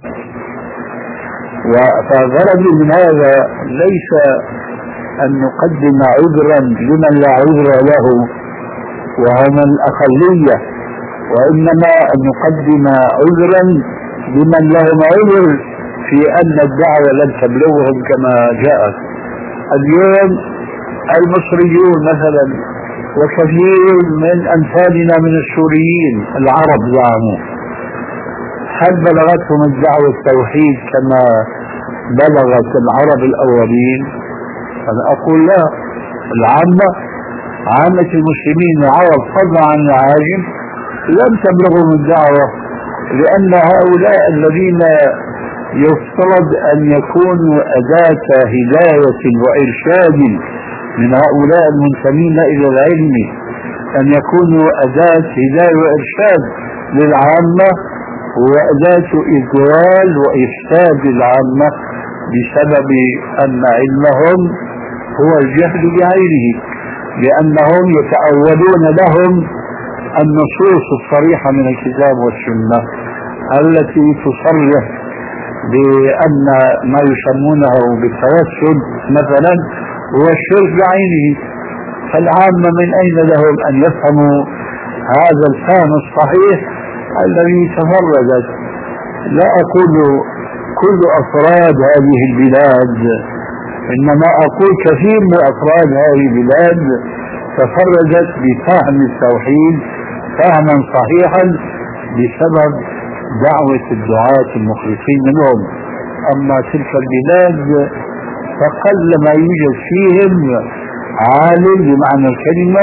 فغرضي من هذا ليس أن نقدم عذرا لمن لا عذر له وهم الأقلية، وإنما أن نقدم عذرا لمن لهم عذر في أن الدعوة لم تبلغهم كما جاءت. اليوم المصريون مثلا وكثير من أمثالنا من السوريين العرب زعموا، هل بلغتهم الدعوة التوحيد كما بلغت العرب الأولين؟ أنا أقول لا، العامة عامة المسلمين العرب فضلا عن العاجم لم تبلغهم الدعوة، لأن هؤلاء الذين يفترض أن يكونوا أداة هداية وإرشاد من هؤلاء المنتمين إلى العلم، أن يكونوا أداة هداية وإرشاد للعامة وأداة إضلال وإفساد العامة بسبب أن علمهم هو الجهل بعينه، لأنهم يتأولون لهم النصوص الصريحة من الكتاب والسنة التي تصرح بأن ما يسمونه بالتوسل مثلا هو الشرك بعينه. فالعامة من أين لهم أن يفهموا هذا الفهم الصحيح الذي تفردت؟ لا أقول كل أفراد هذه البلاد، إنما أقول كثير من أفراد هذه البلاد تفردت بفهم التوحيد فهما صحيحا بسبب دعوة الدعاة المخلصين منهم. أما تلك البلاد فقل ما يوجد فيهم عالم بمعنى الكلمة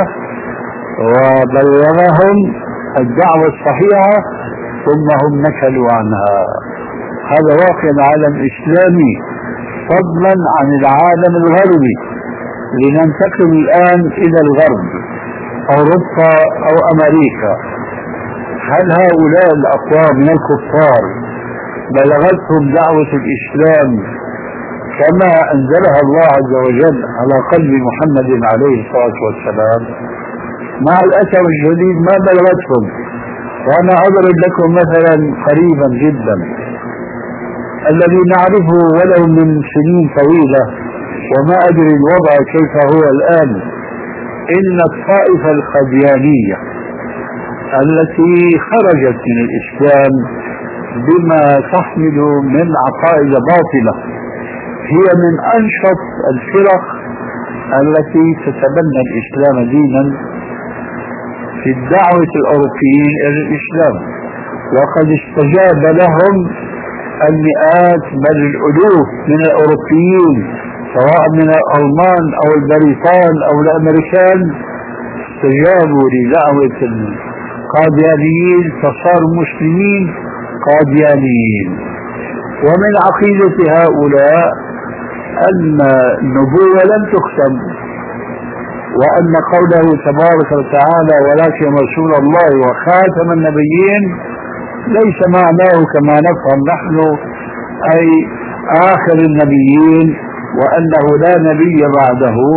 وبلغهم الدعوة الصحيحة ثم هم نكلوا عنها. هذا واقع العالم الإسلامي فضلا عن العالم الغربي. لننتقل الآن إلى الغرب، أوروبا أو أمريكا. هل هؤلاء الأقوام من الكفار بلغتهم دعوة الإسلام كما أنزلها الله عز وجل على قلب محمد عليه الصلاة والسلام؟ مع الأسف الشديد ما بلغتهم. وأنا أضرب لكم مثلا قريبا جدا الذي نعرفه ولو من سنين طويلة، وما أدري الوضع كيف هو الآن. إن الطائفة القاديانية التي خرجت من الإسلام بما تحمل من عقائد باطلة هي من أنشط الفرق التي تتبنى الإسلام دينا في الدعوة الأوروبيين إلى الإسلام، وقد استجاب لهم المئات بل الألوف من الأوروبيين سواء من الألمان أو البريطان أو الأمريكان، استجابوا لدعوة القاديانيين فصاروا مسلمين قاديانيين. ومن عقيدة هؤلاء أن النبوة لم تختم، وأن قوله تبارك وتعالى ولكن رسول الله وخاتم النبيين ليس معناه كما نفهم نحن أي آخر النبيين وأنه لا نبي بعده،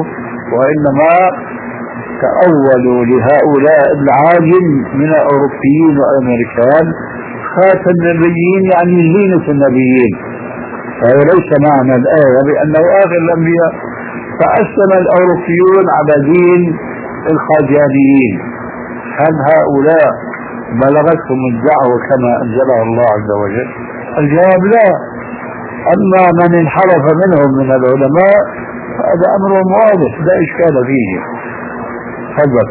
وإنما تأولوا لهؤلاء العاجم من الأوروبيين والأمريكان خاتم النبيين يعني زينة النبيين، فهو ليس معنى الآية بأنه آخر الأنبياء. فأسلم الأوروبيون على دين الخاجانيين. هل هؤلاء بلغتهم الدعوة كما أنزلها الله عز وجل؟ الجواب لا. أما من انحرف منهم من العلماء هذا أمر واضح لا إشكال فيه. تفضل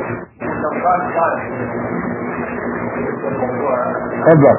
تفضل.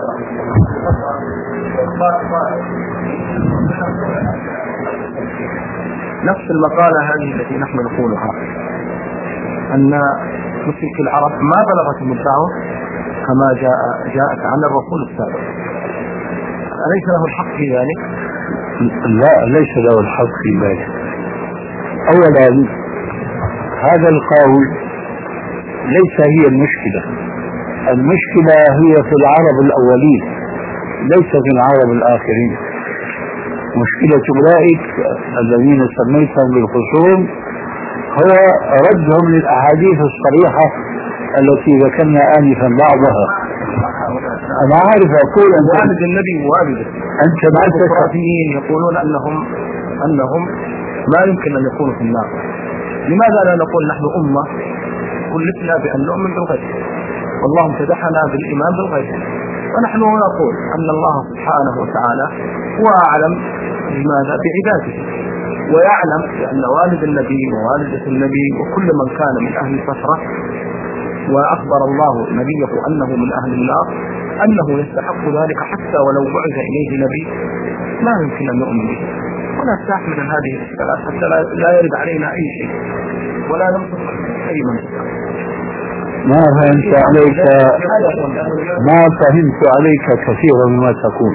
نفس المقالة هذه التي نحن نقولها أن مشرك العرب ما بلغتهم الدعوة كما جاء جاءت عن الرسول السابق، أليس له الحق في ذلك؟ لا، ليس له الحق في ذلك. أولا هذا القول ليس هي المشكلة، المشكلة هي في العرب الأولين ليس في العرب الآخرين. مشكلة أولئك الذين سميتهم بالخصوم هو ردهم للأحاديث الصريحة التي ذكرنا آنفا بعضها. أنا عارف أقول أن والد النبي ووالده أنت بعض الخرافيين يقولون أنهم أنهم ما يمكن أن يكونوا في النار. لماذا لا نقول نحن أمة كلفنا بأن نؤمن بالغيب والله امتدحنا بالإيمان بالغيب، ونحن نقول أن الله سبحانه وتعالى هو أعلم بماذا بعباده، ويعلم بأن والد النبي ووالدة النبي وكل من كان من أهل الفترة وأخبر الله نبيه أنه من أهل النار أنه يستحق ذلك حتى ولو بعث إليه نبي لا يمكن أن نؤمن به ولا نستحمل هذه الاشكالات حتى لا يرد علينا أي شيء ولا ننصف أي من. ما فهمت عليك ما فهمت عليك كثيرا مما تقول.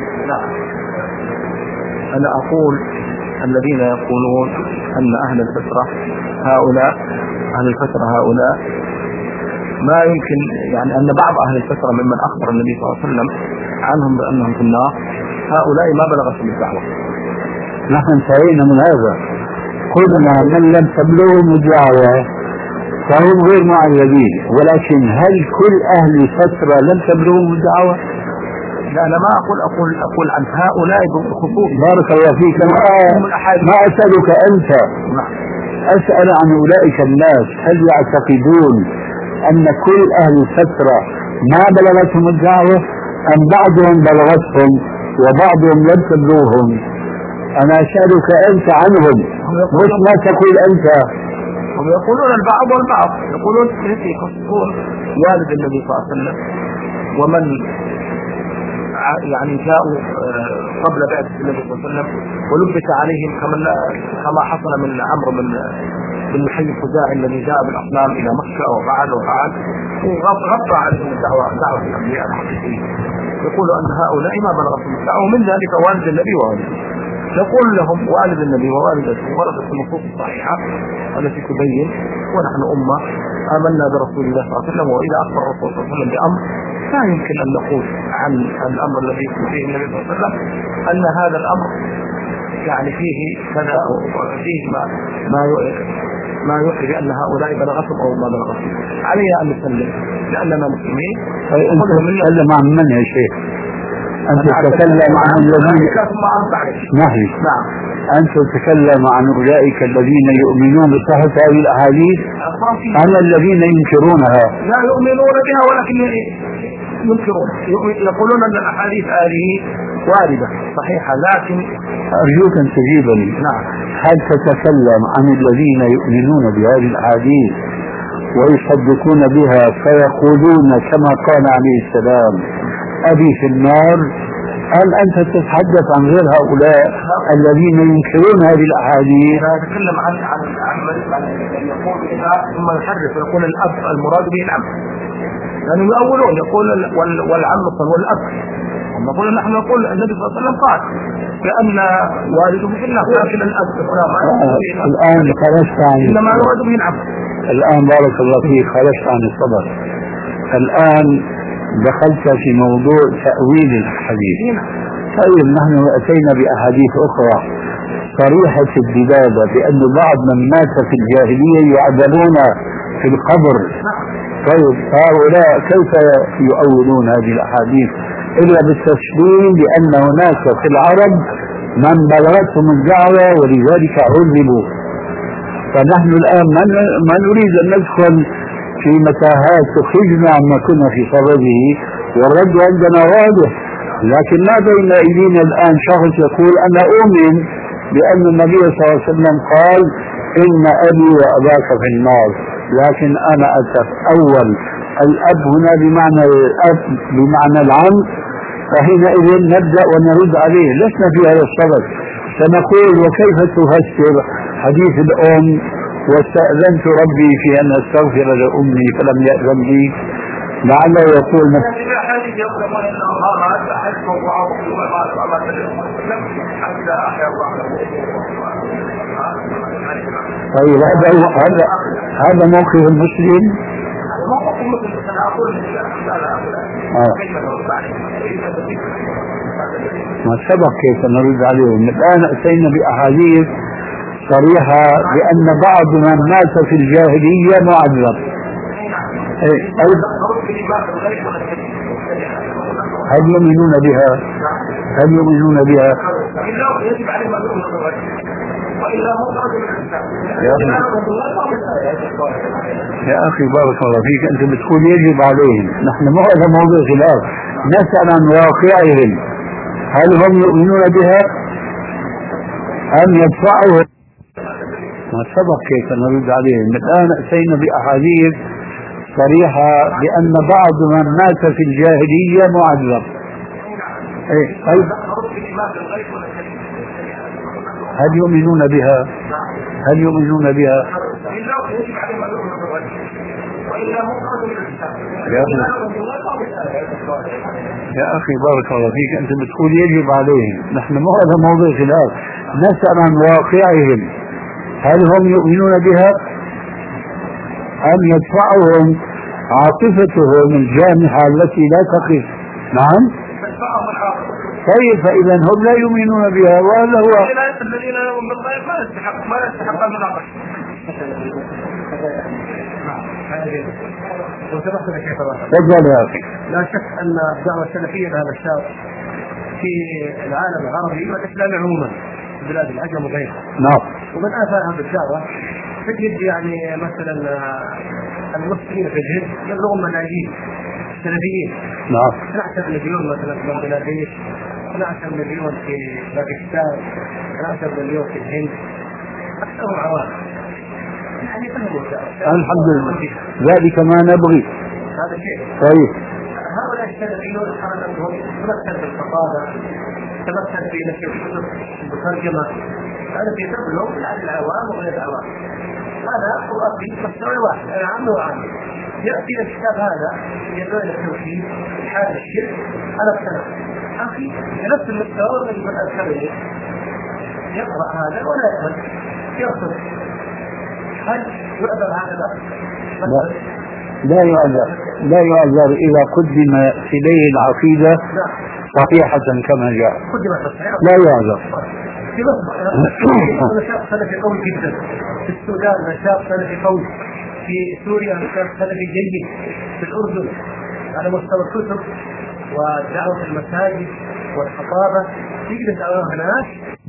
أنا أقول الذين يقولون أن أهل الفترة هؤلاء أهل الفترة هؤلاء ما يمكن يعني أن بعض أهل الفترة ممن أخبر النبي صلى الله عليه وسلم عنهم بأنهم في النار هؤلاء ما بلغتهم الدعوة. نحن انتهينا من هذا، قلنا من لم تبلغهم الدعوة فهم غير معذبين، ولكن هل كل أهل فترة لم تبلغهم الدعوة؟ لا أنا ما أقول أقول أقول عن هؤلاء بالخصوص. بارك الله فيك. ما أسألك أنت، أسأل عن أولئك الناس هل يعتقدون أن كل أهل فترة ما بلغتهم الدعوة أم بعضهم بلغتهم وبعضهم لم تبلغهم؟ أنا أسألك أنت عنهم مش ما تقول أنت. هم يقولون البعض والبعض، يقولون يقصون والد النبي صلى الله عليه وسلم ومن يعني جاءوا قبل بعثة النبي صلى الله عليه وسلم ولبس عليهم كما كما حصل من عمرو بن بن حي الخزاعي الذي جاء بالأصنام إلى مكة وفعل وفعل وغطى عليهم الدعوة دعوة الأنبياء الحقيقيين. يقول أن هؤلاء ما بلغتهم الدعوة ومن ذلك والد النبي ووالده. نقول لهم والد النبي ووالدته وردت النصوص الصحيحة التي تبين ونحن أمة آمنا برسول الله صلى الله عليه وسلم، وإذا أخبر الرسول صلى الله عليه وسلم بأمر لا يمكن أن نقول عن الأمر الذي فيه النبي صلى الله عليه وسلم أن هذا الأمر يعني فيه كذا وفيه ما ما ما يوحي بأن هؤلاء بلغتهم أو ما بلغتهم. علينا أن نسلم لأننا مسلمين. أنت تتكلم عن من يا شيخ؟ أنت تتكلم عن الذين نحن نعم أنت تتكلم عن أولئك الذين يؤمنون بصحة هذه الأحاديث على الذين ينكرونها. لا يؤمنون بها ولكن ينكرون، يقولون أن الأحاديث هذه واردة صحيحة لكن. أرجوك أن تجيبني. نعم. هل تتكلم عن الذين يؤمنون بهذه الأحاديث ويصدقون بها فيقولون كما قال عليه السلام أبي في النار، أم أنت تتحدث عن غير هؤلاء الذين ينكرون هذه الأحاديث؟ أنا أتكلم عن عن عن من يقول بها ثم يحرف يقول الأب المراد به العم، يعني يؤولون يقول والعم والأب. نقول نحن نقول النبي صلى الله عليه وسلم قال بأن والده في النار لكن الأب هنا ما الآن خرجت عن إنما يراد به العم. الآن بارك الله فيك خرجت عن الصدر. الآن دخلت في موضوع تأويل الحديث. طيب نحن أتينا بأحاديث أخرى صريحة الدلالة بأن بعض من مات في الجاهلية يعذبون في القبر. طيب هؤلاء كيف يؤولون هذه الأحاديث إلا بالتسليم بأن هناك في العرب من بلغتهم الدعوة ولذلك عذبوا. فنحن الآن ما نريد أن ندخل في متاهات تخرجنا عما كنا في صدده، والرد عندنا واضح. لكن ما بين أيدينا الآن شخص يقول أنا أؤمن بأن النبي صلى الله عليه وسلم قال إن أبي وأباك في النار، لكن أنا أتأول الأب هنا بمعنى الأب بمعنى العم، فحينئذ نبدأ ونرد عليه. لسنا في هذا الصدد. سنقول وكيف تفسر حديث الأم واستأذنت ربي في أن أستغفر لأمي فلم يأذن لي؟ لعله يقول طيب هذا هذا هذا موقف المسلم. آه. ما سبق كيف نرد عليهم. الآن أتينا بأحاديث صريحة بأن بعض من مات في الجاهلية معذب. هل يؤمنون بها؟ هل يؤمنون بها؟ يا أخي يا أخي بارك الله فيك، أنت بتقول يجب عليهم. نحن ما هذا موضوع خلاف، نسأل عن واقعهم. هل هم يؤمنون بها أم يدفعوا؟ ما سبق كيف نرد عليهم. الآن أتينا بأحاديث صريحة بأن بعض من مات في الجاهلية معذب. طيب هل يؤمنون بها؟ هل يؤمنون بها؟ يا أخي يا أخي بارك الله فيك، أنت بتقول يجب عليهم. نحن ما هذا موضوع خلاف، نسأل عن واقعهم. هل هم يؤمنون بها أم يدفعهم عاطفتهم الجامحة التي لا تقف؟ نعم. طيب فإذا هم لا يؤمنون بها، وهذا هو الذين يؤمنون بالغيب ما يستحق ما يستحق المناقشة. تفضل يا أخي. لا شك أن الدعوة السلفية لهذا الشاب في العالم العربي والإسلام عموما في بلاد العجم وغيرها. نعم. ومن آثار هذه الدعوة تجد يعني مثلا المسلمين في الهند يبلغون ملايين سلفيين. نعم. اثنا عشر مليون مثلا في بنغلاديش، اثنا عشر مليون في باكستان، اثنا عشر مليون في الهند، أكثرهم عوام. يعني الحمد لله ذلك ما نبغي. هذا شيء. طيب. هؤلاء السلفيون حركتهم تمثل في الخطابة، تمثل في نشر الكتب المترجمة، هذا في تبلغ العوام وغير العوام. هذا هو في مستوى واحد، عام وعام. يأتي الكتاب هذا يدل على التوحيد، حال الشرك، على السلام. أخي بنفس المستوى الذي من الخليل يقرأ هذا ولا يقبل، يرفض. هل يعذر هذا؟ لا لا يعذر، لا يعذر إذا قدم إليه العقيدة صحيحة كما جاء. لا يعذر. في مصر نشاط سلفي قوي جدا، في السودان نشاط سلفي قوي، في سوريا نشاط سلفي جيد، في الأردن على مستوى الكتب ودعوة المساجد والخطابة تجد دعوة هناك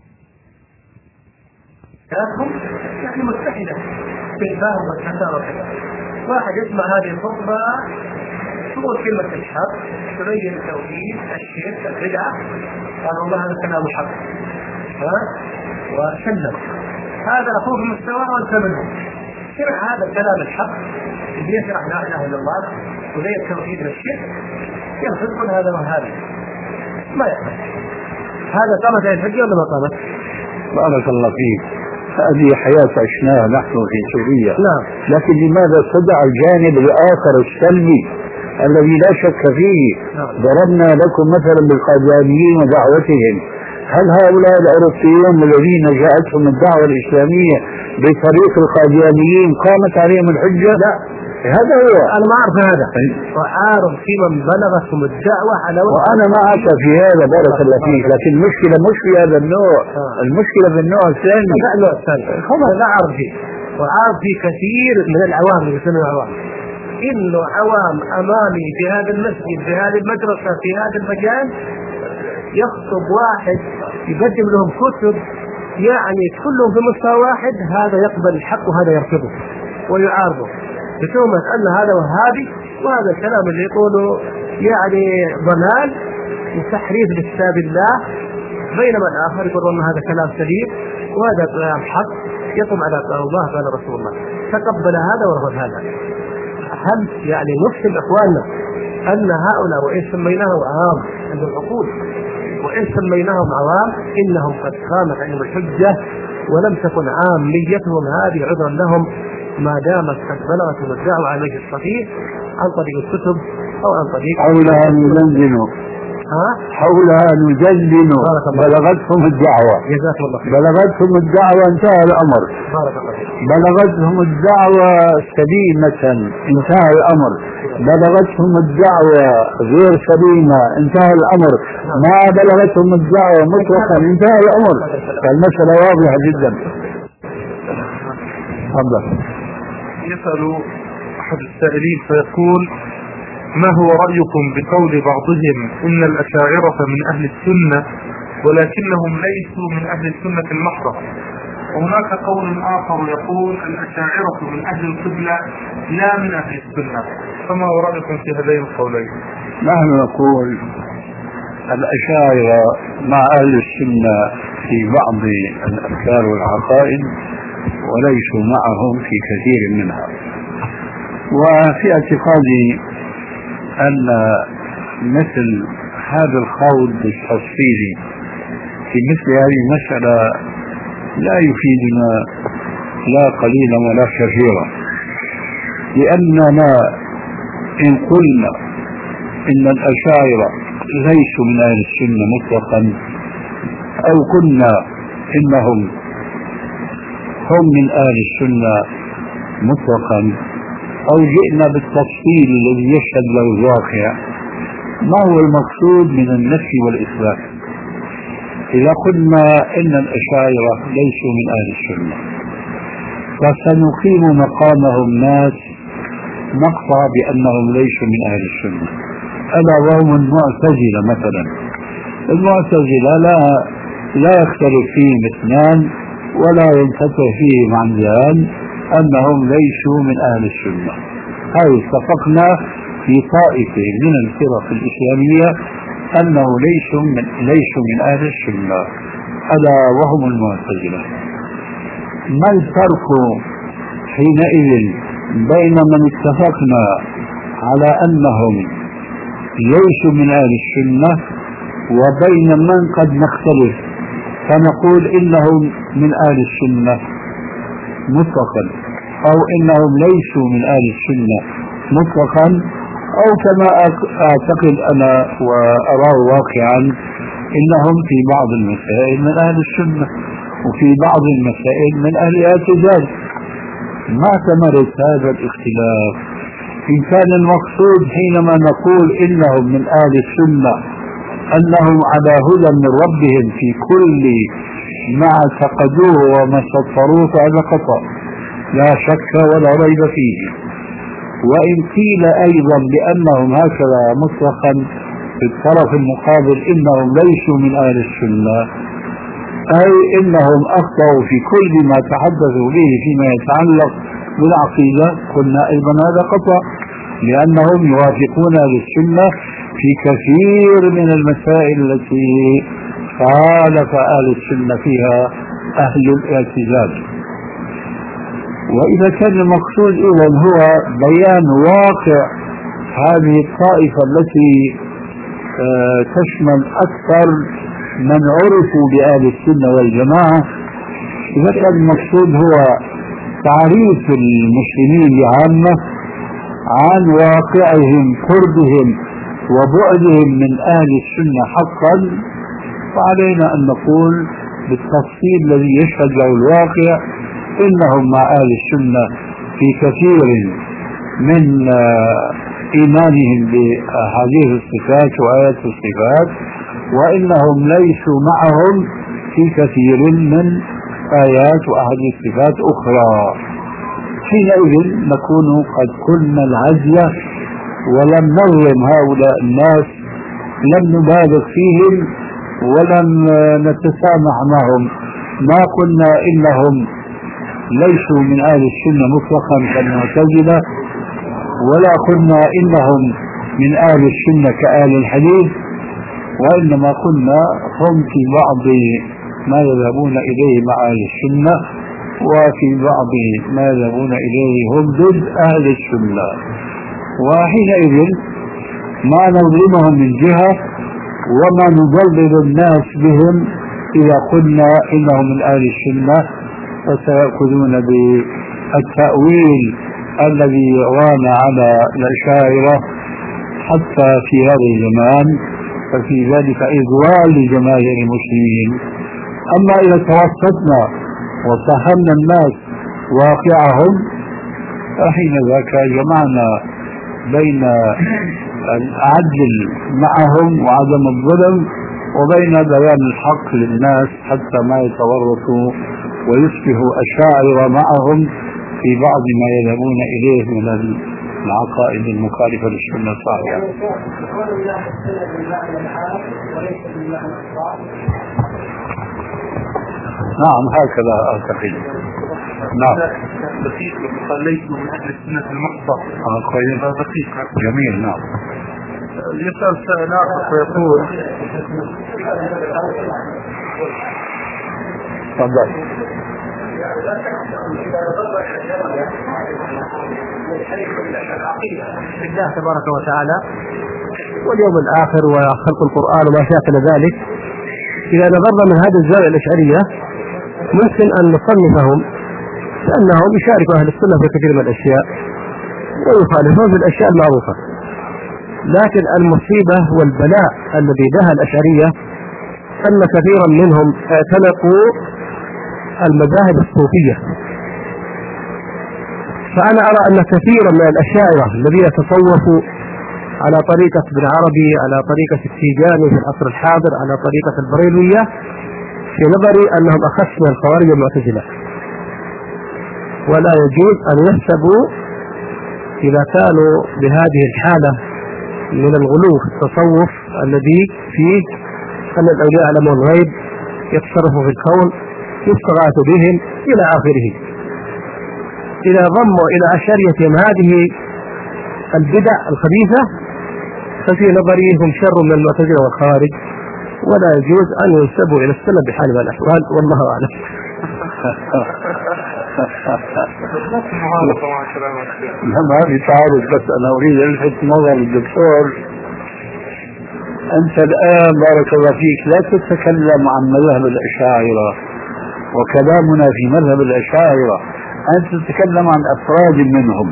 لكن يعني متحدة في الفهم والحساب وكذا. واحد يسمع هذه الخطبة تقول كلمة الحق، تبين التوحيد، الشرك، البدعة، قال والله هذا كلام حق، ها وسلم. هذا أخوه في مستوى وأنت منه. شرح هذا الكلام الحق اللي يشرح لا إله إلا الله وزي التوحيد والشرك، يرفض كل هذا وهذا ما يقبل. هذا قامت هذه الحجة ولا ما قامت؟ بارك الله فيك. هذه حياة عشناها نحن في سوريا. نعم. لكن لماذا تدع الجانب الآخر السلبي الذي لا شك فيه؟ نعم. ضربنا لكم مثلا بالقاديانيين ودعوتهم. هل هؤلاء الأوروبيون الذين جاءتهم الدعوة الإسلامية بطريق القاديانيين قامت عليهم الحجة؟ لا. هذا هو. أنا ما أعرف هذا. وعارض في من بلغتهم الدعوة على وجه. وأنا معك في هذا بارك الله فيك، لكن المشكلة مش في هذا النوع، المشكلة في النوع الثاني. لا النوع الثاني خلاص لا عارض فيه، وعارض في كثير من العوام اللي يسمى العوام، إنه عوام أمامي في هذا المسجد في هذه المدرسة في هذا المجال يخطب واحد يقدم لهم كتب يعني كلهم في مستوى واحد، هذا يقبل الحق وهذا يرفضه ويعارضه بتهمة أن هذا وهابي، وهذا الكلام اللي يقوله يعني ضلال وتحريف لكتاب الله، بينما الآخر يقول أن هذا كلام سليم وهذا كلام حق يقوم على قول الله قال رسول الله، تقبل هذا ورفض هذا. هل يعني نفهم إخواننا أن هؤلاء وإن سميناهم عوام عند العقول وإن سميناهم عوام إنهم قد قامت عليهم الحجة ولم تكن عاميتهم هذه عذرا لهم ما دامت قد بلغتهم الدعوة على وجه الصحيح عن طريق الكتب أو عن طريق حولها نجنوا حولها نجنوا بلغتهم الدعوة. جزاكم الله خير. بلغتهم الدعوة انتهى الأمر. بارك الله فيك. بلغتهم الدعوة سليمة انتهى الأمر. بلغتهم الدعوة غير سليمة انتهى الأمر. ما بلغتهم الدعوة مطلقا انتهى الأمر. فالمسألة واضحة جدا. تفضل. يسأل أحد السائلين فيقول: ما هو رأيكم بقول بعضهم إن الأشاعرة من أهل السنة ولكنهم ليسوا من أهل السنة المحضة، وهناك قول آخر يقول الأشاعرة من أهل القبلة لا من أهل السنة، فما هو رأيكم في هذين القولين؟ نحن نقول الأشاعرة مع أهل السنة في بعض الأفكار والعقائد وليسوا معهم في كثير منها. وفي اعتقادي أن مثل هذا الخوض التفصيلي في مثل هذه المسألة لا يفيدنا لا قليلا ولا كثيرا، لأننا إن قلنا إن الأشاعرة ليسوا من أهل السنة مطلقا أو قلنا إنهم هم من أهل السنة مطلقا أو جئنا بالتفصيل الذي يشهد له الواقع، ما هو المقصود من النفي والإثبات؟ إذا قلنا إن الأشاعرة ليسوا من أهل السنة فسنقيم مقامهم ناس نقطع بأنهم ليسوا من أهل السنة، ألا وهم المعتزلة مثلا. المعتزلة لا لا يختلف فيهم اثنان ولا ينفتح فيهم عميان أنهم ليسوا من أهل السنة. هاي اتفقنا في طائفة من الفرق الإسلامية أنه ليسوا من, ليسوا من أهل السنة ألا وهم المعتزلة. ما الفرق حينئذ بين من اتفقنا على أنهم ليسوا من أهل السنة وبين من قد نختلف فنقول إنهم من أهل السنة مطلقا أو إنهم ليسوا من أهل السنة مطلقا، أو كما أعتقد أنا وأراه واقعا إنهم في بعض المسائل من أهل السنة وفي بعض المسائل من أهل الاعتزال؟ ما ثمرة هذا الاختلاف؟ إن كان المقصود حينما نقول إنهم من أهل السنة أنهم على هدى من ربهم في كل ما اعتقدوه وما سطروه فهذا خطأ لا شك ولا ريب فيه. وإن قيل أيضا بأنهم هكذا مطلقا في الطرف المقابل إنهم ليسوا من أهل السنة أي إنهم أخطأوا في كل ما تحدثوا به فيما يتعلق بالعقيدة، قلنا أيضا هذا خطأ لأنهم يوافقون أهل السنة في كثير من المسائل التي خالف أهل السنة فيها أهل الاعتزال. وإذا كان المقصود إذن هو بيان واقع هذه الطائفة التي تشمل أكثر من عرفوا بأهل السنة والجماعة، إذا كان المقصود هو تعريف المسلمين بعامة عن واقعهم قربهم وبعدهم من أهل السنة حقا، فعلينا أن نقول بالتفصيل الذي يشهد له الواقع إنهم مع أهل السنة في كثير من إيمانهم بهذه الصفات وآيات الصفات، وإنهم ليسوا معهم في كثير من آيات وأحاديث صفات أخرى. حينئذ نكون قد قلنا العزلة ولم نظلم هؤلاء الناس، لم نبالغ فيهم ولم نتسامح معهم. ما قلنا إنهم ليسوا من أهل السنة مطلقا كالمعتزلة، ولا قلنا إنهم من أهل السنة كأهل الحديث، وإنما قلنا هم في بعض ما يذهبون إليه مع أهل السنة، وفي بعض ما يذهبون إليه هم ضد أهل السنة. وحينئذ ما نظلمهم من جهة وما نضلل الناس بهم إذا قلنا إنهم من أهل السنة، فسيأخذون بالتأويل الذي ران على الأشاعرة حتى في هذا الزمان، ففي ذلك إضلال لجماهير المسلمين. أما إذا توسطنا وفهمنا الناس واقعهم، فحين ذاك جمعنا بين العدل معهم وعدم الظلم وبين بيان الحق للناس حتى ما يتورطوا ويصبحوا أشاعر معهم في بعض ما يذهبون إليه من العقائد المخالفة للسنة الصحيحة. نعم هكذا أعتقد. نعم. دقيق قال ليسوا من أهل السنة المحضة. آه كويس. دقيق. جميل. نعم. يسأل سائل آخر فيقول تفضل. الله تبارك وتعالى واليوم الآخر وخلق القرآن وما شاكل ذلك، إذا نظرنا من هذه الزاوية الأشعرية ممكن أن نصنفهم لأنهم يشاركوا أهل السنة في كثير من الأشياء ويخالفون في الأشياء المعروفة. لكن المصيبة والبلاء الذي بها الأشعرية أن كثيرا منهم اعتنقوا المذاهب الصوفية. فأنا أرى أن كثيرا من الأشاعرة الذين تصوفوا على طريقة ابن عربي، على طريقة التيجاني في العصر الحاضر، على طريقة البريلوية، في نظري أنهم أخف من الخوارج والمعتزلة، ولا يجوز أن يحسبوا إذا كانوا بهذه الحالة من الغلو في التصوف الذي فيه أن الأولياء يعلمون الغيب، يتصرفوا في الكون، يستغاث بهم إلى آخره. إذا ضموا إلى أشعريتهم هذه البدع الخبيثة ففي نظري هم شر من المعتزلة والخوارج، ولا يجوز أن ينسبوا إلى السنة بحال من الأحوال، والله أعلم. ما في تعارض، بس أنا أريد أن ألفت نظر الدكتور. أنت الآن بارك الله فيك لا تتكلم عن مذهب الأشاعرة، وكلامنا في مذهب الأشاعرة أنت تتكلم عن أفراد منهم،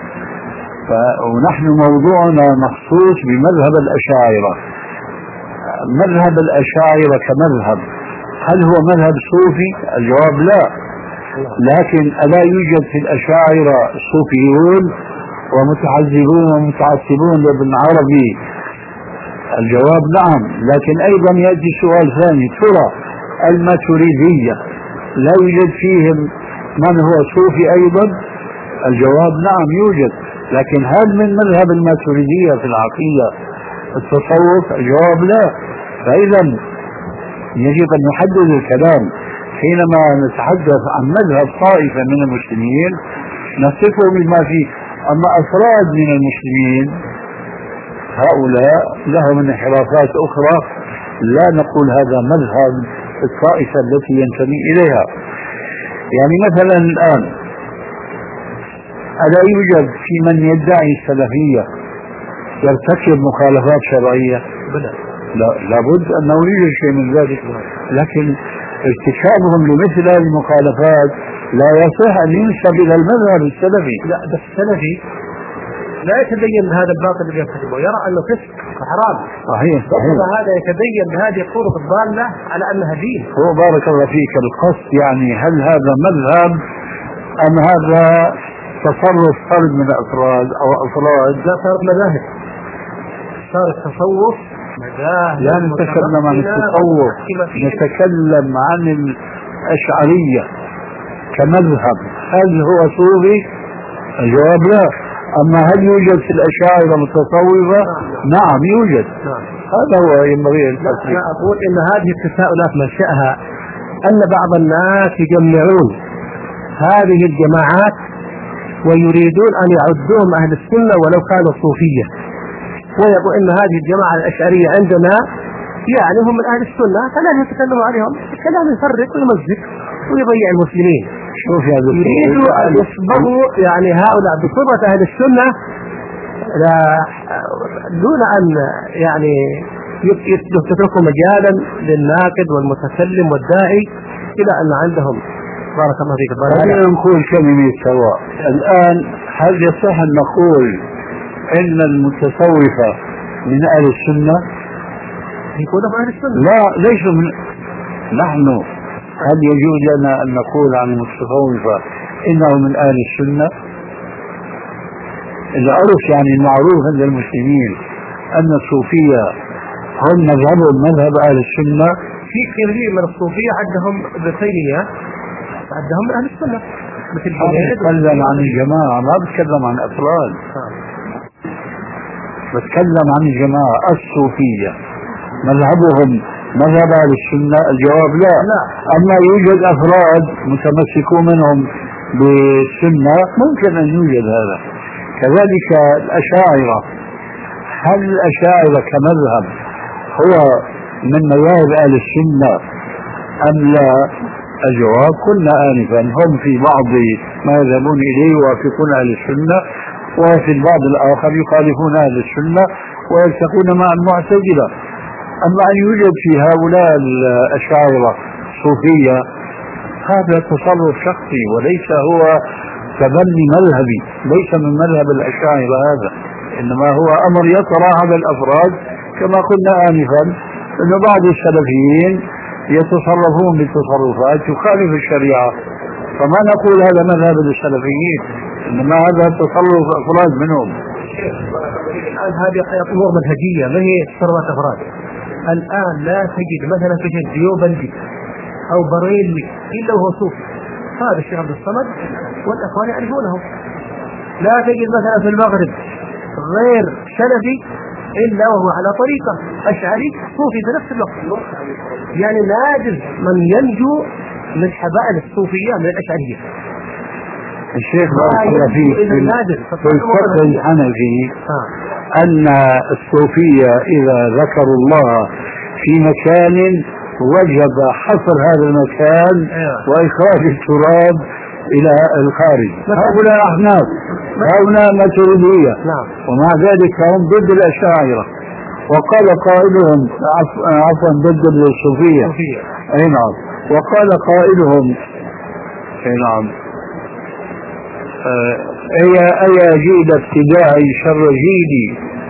ونحن موضوعنا مخصوص بمذهب الأشاعرة. مذهب الأشاعرة كمذهب هل هو مذهب صوفي؟ الجواب لا. لكن ألا يوجد في الأشاعرة صوفيون ومتحزبون ومتعصبون لابن عربي؟ الجواب نعم. لكن أيضا يأتي سؤال ثاني، ترى الماتريدية لا يوجد فيهم من هو صوفي أيضا؟ الجواب نعم يوجد. لكن هل من مذهب الماتريدية في العقيدة التصوف؟ الجواب لا. فإذا يجب أن نحدد الكلام حينما نتحدث عن مذهب طائفة من المسلمين نصفه بما فيه. أما أفراد من المسلمين هؤلاء لهم انحرافات أخرى، لا نقول هذا مذهب الطائفة التي ينتمي إليها. يعني مثلا الآن ألا يوجد في من يدعي السلفية يرتكب مخالفات شرعية؟ لا، لابد أنه يوجد شيء من ذلك. لكن ارتكابهم لمثل هذه المخالفات لا يصح أن ينسب إلى المذهب السلفي. لا، بس السلفي لا يتدين بهذا الباطل الذي يرتكبه، يرى أنه فسق وحرام. صحيح صحيح. فهذا يتدين بهذه الطرق الضالة على أنها دين. هو بارك الله فيك القصد يعني هل هذا مذهب أم هذا تصرف فرد من الأفراد أو أفراد لا صار مذاهب، صار التصوف مذاهب. لا نتكلم عن التصوف، نتكلم عن الأشعرية كمذهب. هل هو صوفي؟ الجواب لا. أما هل يوجد في الأشاعرة متصوفة؟ نعم يوجد. هذا هو ينبغي الفصل. أنا أقول إن هذه التساؤلات منشأها أن بعض الناس يجمعون هذه الجماعات ويريدون أن يعدوهم أهل السنة ولو كانوا صوفية، ويقول إن هذه الجماعة الأشعرية عندنا يعني هم من أهل السنة، فلا يتكلموا عليهم الكلام يفرق ويمزق ويضيع المسلمين. شوف يا دكتور، يريدوا أن يصبغوا يعني هؤلاء بصفة أهل السنة لا دون أن يعني يتركوا مجالا للناقد والمتكلم والداعي إلى أن عندهم. بارك الله فيك. خلينا نقول كلمة سواء الآن. هل يصح أن نقول إن المتصوفة من أهل السنة؟ يكونوا من أهل السنة؟ لا، ليسوا من. نحن هل يجوز لنا أن نقول عن المتصوفة إنه من أهل السنة؟ إذا عرف يعني المعروف عند المسلمين أن الصوفية هم مذهبهم مذهب أهل السنة. في كثير من الصوفية عندهم ابن تيمية عندهم من أهل السنة مثل بتكلم عن الجماعة، ما بتكلم عن أفراد. بتكلم عن الجماعة الصوفية مذهبهم مذهب أهل السنة. الجواب لا. لا. أما يوجد أفراد متمسكون منهم بالسنة ممكن أن يوجد هذا. كذلك الأشاعرة، هل الأشاعرة كمذهب هو من مذاهب أهل السنة أم لا؟ الجواب قلنا آنفا هم في بعض ما يذهبون إليه يوافقون أهل السنة، وفي البعض الآخر يخالفون أهل السنة ويلتقون مع المعتزلة. أما أن يوجد في هؤلاء الأشاعرة صوفية هذا تصرف شخصي وليس هو تبني مذهبي، ليس من مذهب الأشاعرة هذا، إنما هو أمر يطرأ على الأفراد. كما قلنا آنفا أن بعض السلفيين يتصرفون بتصرفات تخالف الشريعة، فما نقول هذا مذهب السلفيين، إنما هذا تصرف أفراد منهم. الآن هذه أمور منهجية ما هي تصرفات أفراد. الآن لا تجد مثلا في ديوبندي أو بريلي إلا وهو صوفي، هذا الشيخ عبد الصمد والأخوان يعرفونه. لا تجد مثلا في المغرب غير سلفي إلا وهو على طريقة أشعري صوفي في نفس الوقت. يعني نادر من ينجو من حبائل الصوفية من الأشعرية. الشيخ بارك الله فيك في الفقه الحنفي أن الصوفية إذا ذكروا الله في مكان وجب حصر هذا المكان وإخراج التراب إلى الخارج. هؤلاء أحناف، هؤلاء ماتريدية، ومع ذلك هم ضد الأشاعرة. وقال قائلهم عفوا ضد الصوفية، أي نعم، وقال قائلهم أي نعم أياجيل ابتداع شر جيدي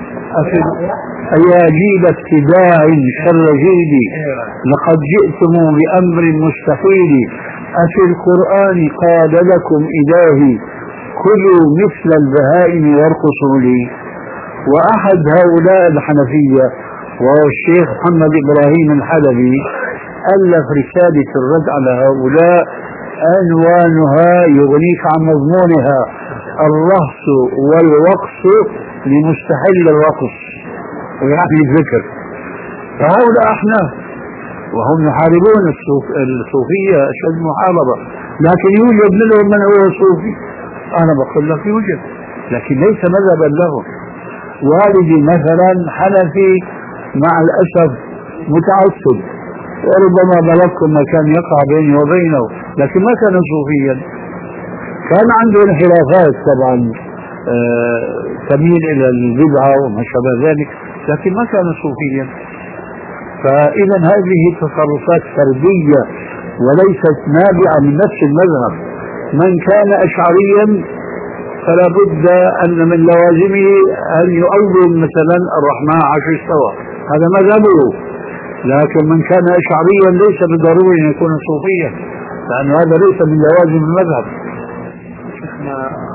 أياجيل ابتداع شر جيدي لقد جئتم بأمر مستحيل أفي القرآن قال لكم إلهي كلوا مثل البهائم وارقصوا لي. وأحد هؤلاء الحنفية وهو الشيخ محمد إبراهيم الحلبي ألف رسالة الرد على هؤلاء عنوانها يغنيك عن مضمونها: الرقص والوقص لمستحل الرقص، ويعني الذكر. فهؤلاء أحناف وهم يحاربون الصوفية أشد محاربة، لكن يوجد منهم من هو صوفي. أنا بقول لك يوجد، لكن ليس مذهبا لهم. والدي مثلا حنفي مع الأسف متعصب، وربما بلغكم ما كان يقع بيني وبينه، لكن ما كان صوفيا. كان عنده انحرافات طبعا آه تميل إلى البدعة وما شابه ذلك، لكن ما كان صوفيا. فإذا هذه تصرفات فردية وليست نابعة من نفس المذهب. من كان أشعريا فلا بد أن من لوازمه أن يؤول مثلا الرحمن عشر استوى، هذا مذهبه. لكن من كان أشعريا ليس بالضروري أن يكون صوفيا، لأن هذا ليس من لوازم المذهب.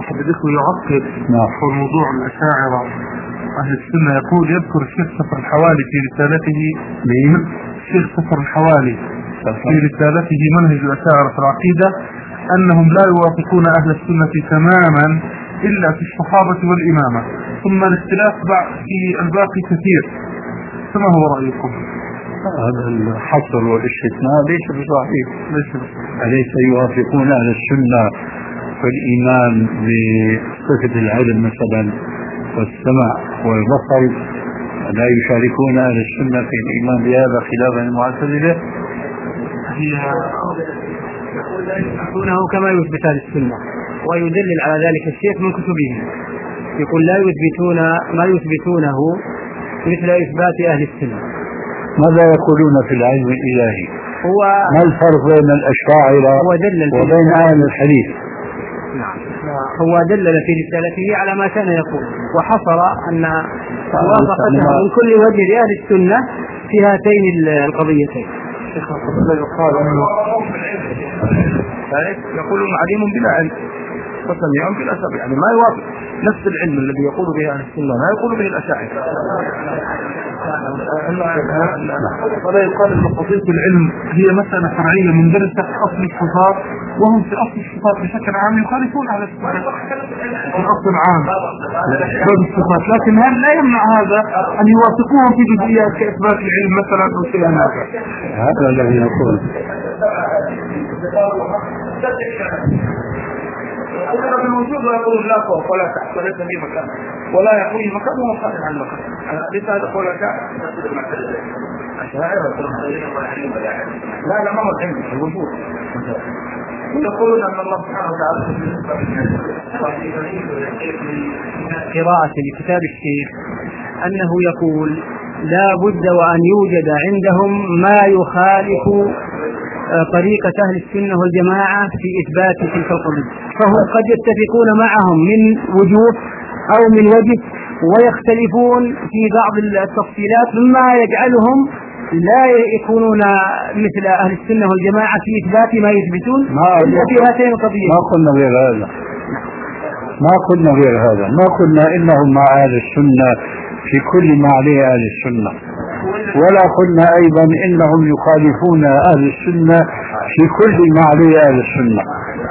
أحد الإخوة يعقب نعم. حول موضوع الأشاعرة أهل السنة. يقول يذكر الشيخ صفر الحوالي في رسالته مين؟ الشيخ صفر الحوالي في رسالته منهج الأشاعرة في العقيدة أنهم لا يوافقون أهل السنة تماما إلا في الصحابة والإمامة، ثم الاختلاف في الباقي كثير، فما هو رأيكم؟ هذا الحصر والاستثناء ليس بصحيح. أليس يوافقون أهل السنة والإيمان بصفة العلم مثلا والسمع والبصر، لا يشاركون أهل السنة في الإيمان بهذا خلافا المعتزلة؟ هي يقول لا يثبتونه كما يثبت أهل السنة، ويدلل على ذلك الشيخ من كتبه. يقول لا يثبتون ما يثبتونه مثل إثبات أهل السنة. ماذا يقولون في العلم الإلهي؟ هو ما الفرق بين الأشاعرة وبين أهل الحديث؟ نعم، هو دلل في رسالته على ما كان يقول، وحصر أن موافقته من كل وجه لأهل السنة في هاتين القضيتين. يقال أنه يقولون عليم بلا علم وسميع بلا سمع، يعني ما يوافق نفس العلم الذي يقول به أهل السنة ما يقول به الأشاعرة. ولا يقال أن قضية العلم هي مسألة فرعية مندرسة في أصل الصفات، وهم في أصل الصفات بشكل عام يخالفون على الصفات في الأصل العام باب الصفات، لكن هل لا يمنع هذا أن يوافقوهم في جزئيات كإثبات العلم مثلا أو شيء هذا؟ هذا الذي يقول. يقولون بالوجود ويقولون لا فوق ولا تحت وليس في مكان ولا يقول مكان وهو خارج عن مكان. ليس هذا قول شاعر؟ لا لا ما هو العلم الوجود. يقولون أن الله سبحانه وتعالى قراءة لكتاب الشيخ أنه يقول لا بد وأن يوجد عندهم ما يخالف طريقة أهل السنة والجماعة في إثبات تلك القضية، فهم قد يتفقون معهم من وجوه أو من وجه، ويختلفون في بعض التفصيلات مما يجعلهم لا يكونون مثل أهل السنة والجماعة في إثبات ما يثبتون إلا في هاتين القضيتين. ما قلنا غير هذا، ما قلنا غير هذا، ما قلنا إنهم مع أهل السنة في كل ما عليه أهل السنة، ولا قلنا أيضا إنهم يخالفون أهل السنة في كل ما عليه أهل السنة.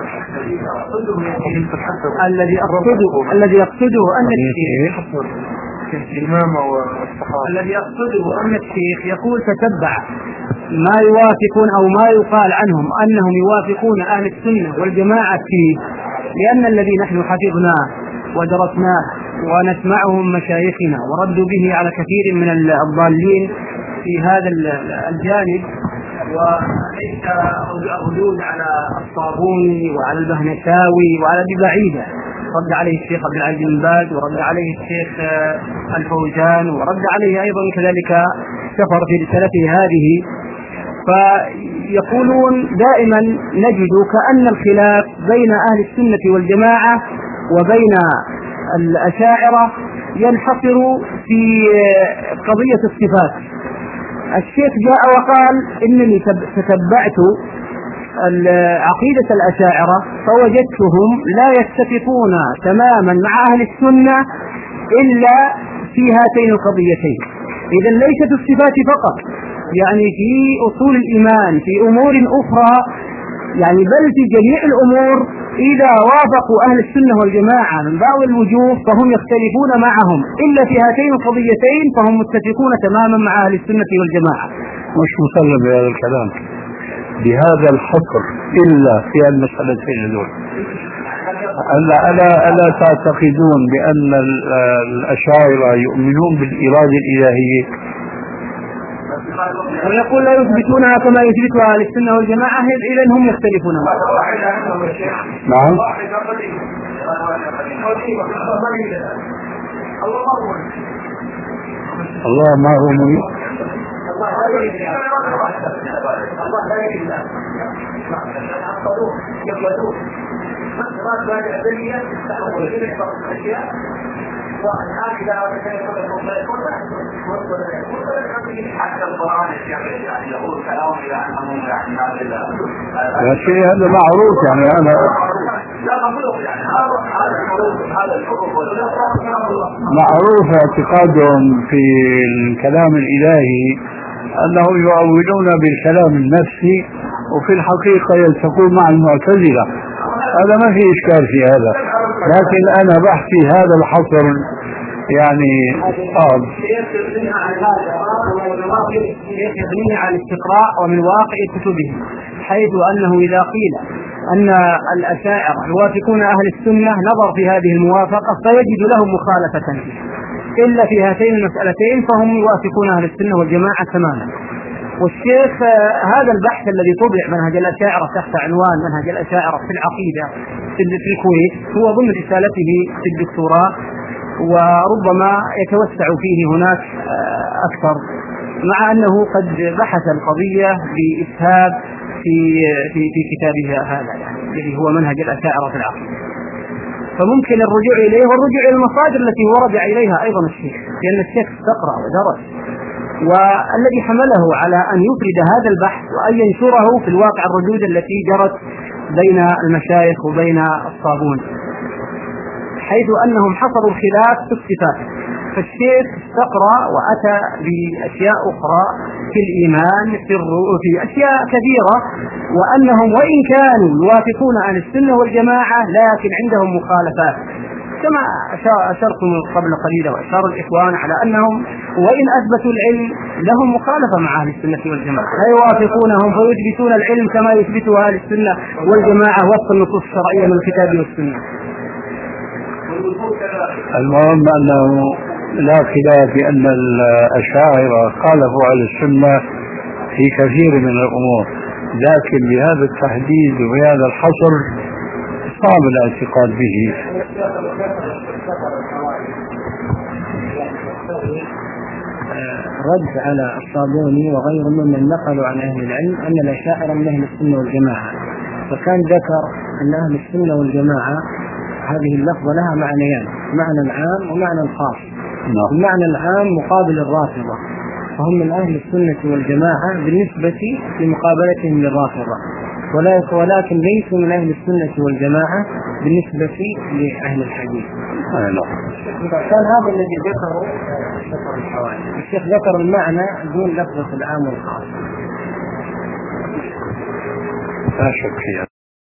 الذي أقصده الذي يقصده أن الشيخ الإمامة والصحابة الذي يقصده أن الشيخ يقول تتبع ما يوافقون أو ما يقال عنهم أنهم يوافقون أهل السنة والجماعة فيه، لأن الذي نحن حفظناه ودرسناه ونسمعهم مشايخنا وردوا به على كثير من الضالين في هذا الجانب، وليس ردود على الصابوني وعلى البهنساوي وعلى ابن بعيدة، رد عليه الشيخ عبد العزيز بن باز ورد عليه الشيخ الفوزان ورد عليه أيضا كذلك سفر في رسالته هذه. فيقولون دائما نجد كأن الخلاف بين أهل السنة والجماعة وبين الأشاعرة ينحصر في قضية الصفات. الشيخ جاء وقال إنني تتبعت عقيدة الأشاعرة فوجدتهم لا يتفقون تماما مع أهل السنة إلا في هاتين القضيتين. إذن ليست الصفات فقط، يعني في أصول الإيمان في أمور أخرى، يعني بل في جميع الأمور إذا وافقوا أهل السنة والجماعة من بعض الوجوه فهم يختلفون معهم، إلا في هاتين القضيتين فهم متفقون تماما مع أهل السنة والجماعة. مش مسلم بهذا الكلام بهذا الحصر إلا في المسألتين دول. ألا, ألا, ألا تعتقدون بأن الأشاعرة يؤمنون بالإرادة الإلهية؟ ويقول لا يثبتونها كما يثبتها أهل السنة والجماعة، إذن هم يختلفون. نعم. الله ما هو مؤمن. حتى القرآن يقول كلام إلى أنه يعني هذا معروف، يعني أنا معروف اعتقادهم في الكلام الإلهي أنهم يؤولون بالكلام النفسي وفي الحقيقة يلتقون مع المعتزلة. هذا ما في إشكال في هذا، لكن أنا بحكي هذا الحصر يعني صعب. يبنيه على الاستقراء ومن واقع كتبه، حيث أنه إذا قيل أن الأشاعرة يوافقون أهل السنة نظر في هذه الموافقة فيجد لهم مخالفة إلا في هاتين المسألتين فهم يوافقون أهل السنة والجماعة تماما. والشيخ هذا البحث الذي طبع منهج الأشاعرة تحت عنوان منهج الأشاعرة في العقيدة في الكويت هو ضمن رسالته في الدكتوراه، وربما يتوسع فيه هناك أكثر، مع أنه قد بحث القضية بإسهاب في في في كتابه هذا يعني الذي هو منهج الأشاعرة في العقيدة. فممكن الرجوع إليه والرجوع إلى المصادر التي ورد إليها أيضا الشيخ، لأن الشيخ استقرأ ودرس، والذي حمله على أن يفرد هذا البحث وأن ينشره في الواقع الردود التي جرت بين المشايخ وبين الصابون، حيث أنهم حصروا الخلاف في الصفات. فالشيخ استقرأ وأتى بأشياء أخرى في الإيمان في الرؤى في أشياء كثيرة، وأنهم وإن كانوا يوافقون أهل السنة والجماعة لكن عندهم مخالفات، كما أشرت قبل قليل وأشار الإخوان على أنهم وإن أثبتوا العلم لهم مخالفة مع أهل السنة والجماعة، لا يوافقونهم فيثبتون العلم كما يثبته أهل السنة والجماعة وفق النصوص الشرعية من الكتاب والسنة. المهم أنه لا خلاف بأن الأشاعرة خالفوا على السنة في كثير من الأمور، لكن بهذا التحديد وبهذا الحصر صعب الاعتقاد به. رد على الصابوني وغيره ممن نقلوا عن أهل العلم أن الأشاعرة من أهل السنة والجماعة، فكان ذكر أن أهل السنة والجماعة هذه اللفظة لها معنيان، معنى عام ومعنى خاص. المعنى العام مقابل الرافضة، فهم من أهل السنة والجماعة بالنسبة لمقابلتهم للرافضة، ولكن ليسوا من أهل السنة والجماعة بالنسبة لأهل الحديث. كان هذا الذي ذكره الشيخ، ذكر المعنى دون لفظة العام والخاص. لا شك فيها.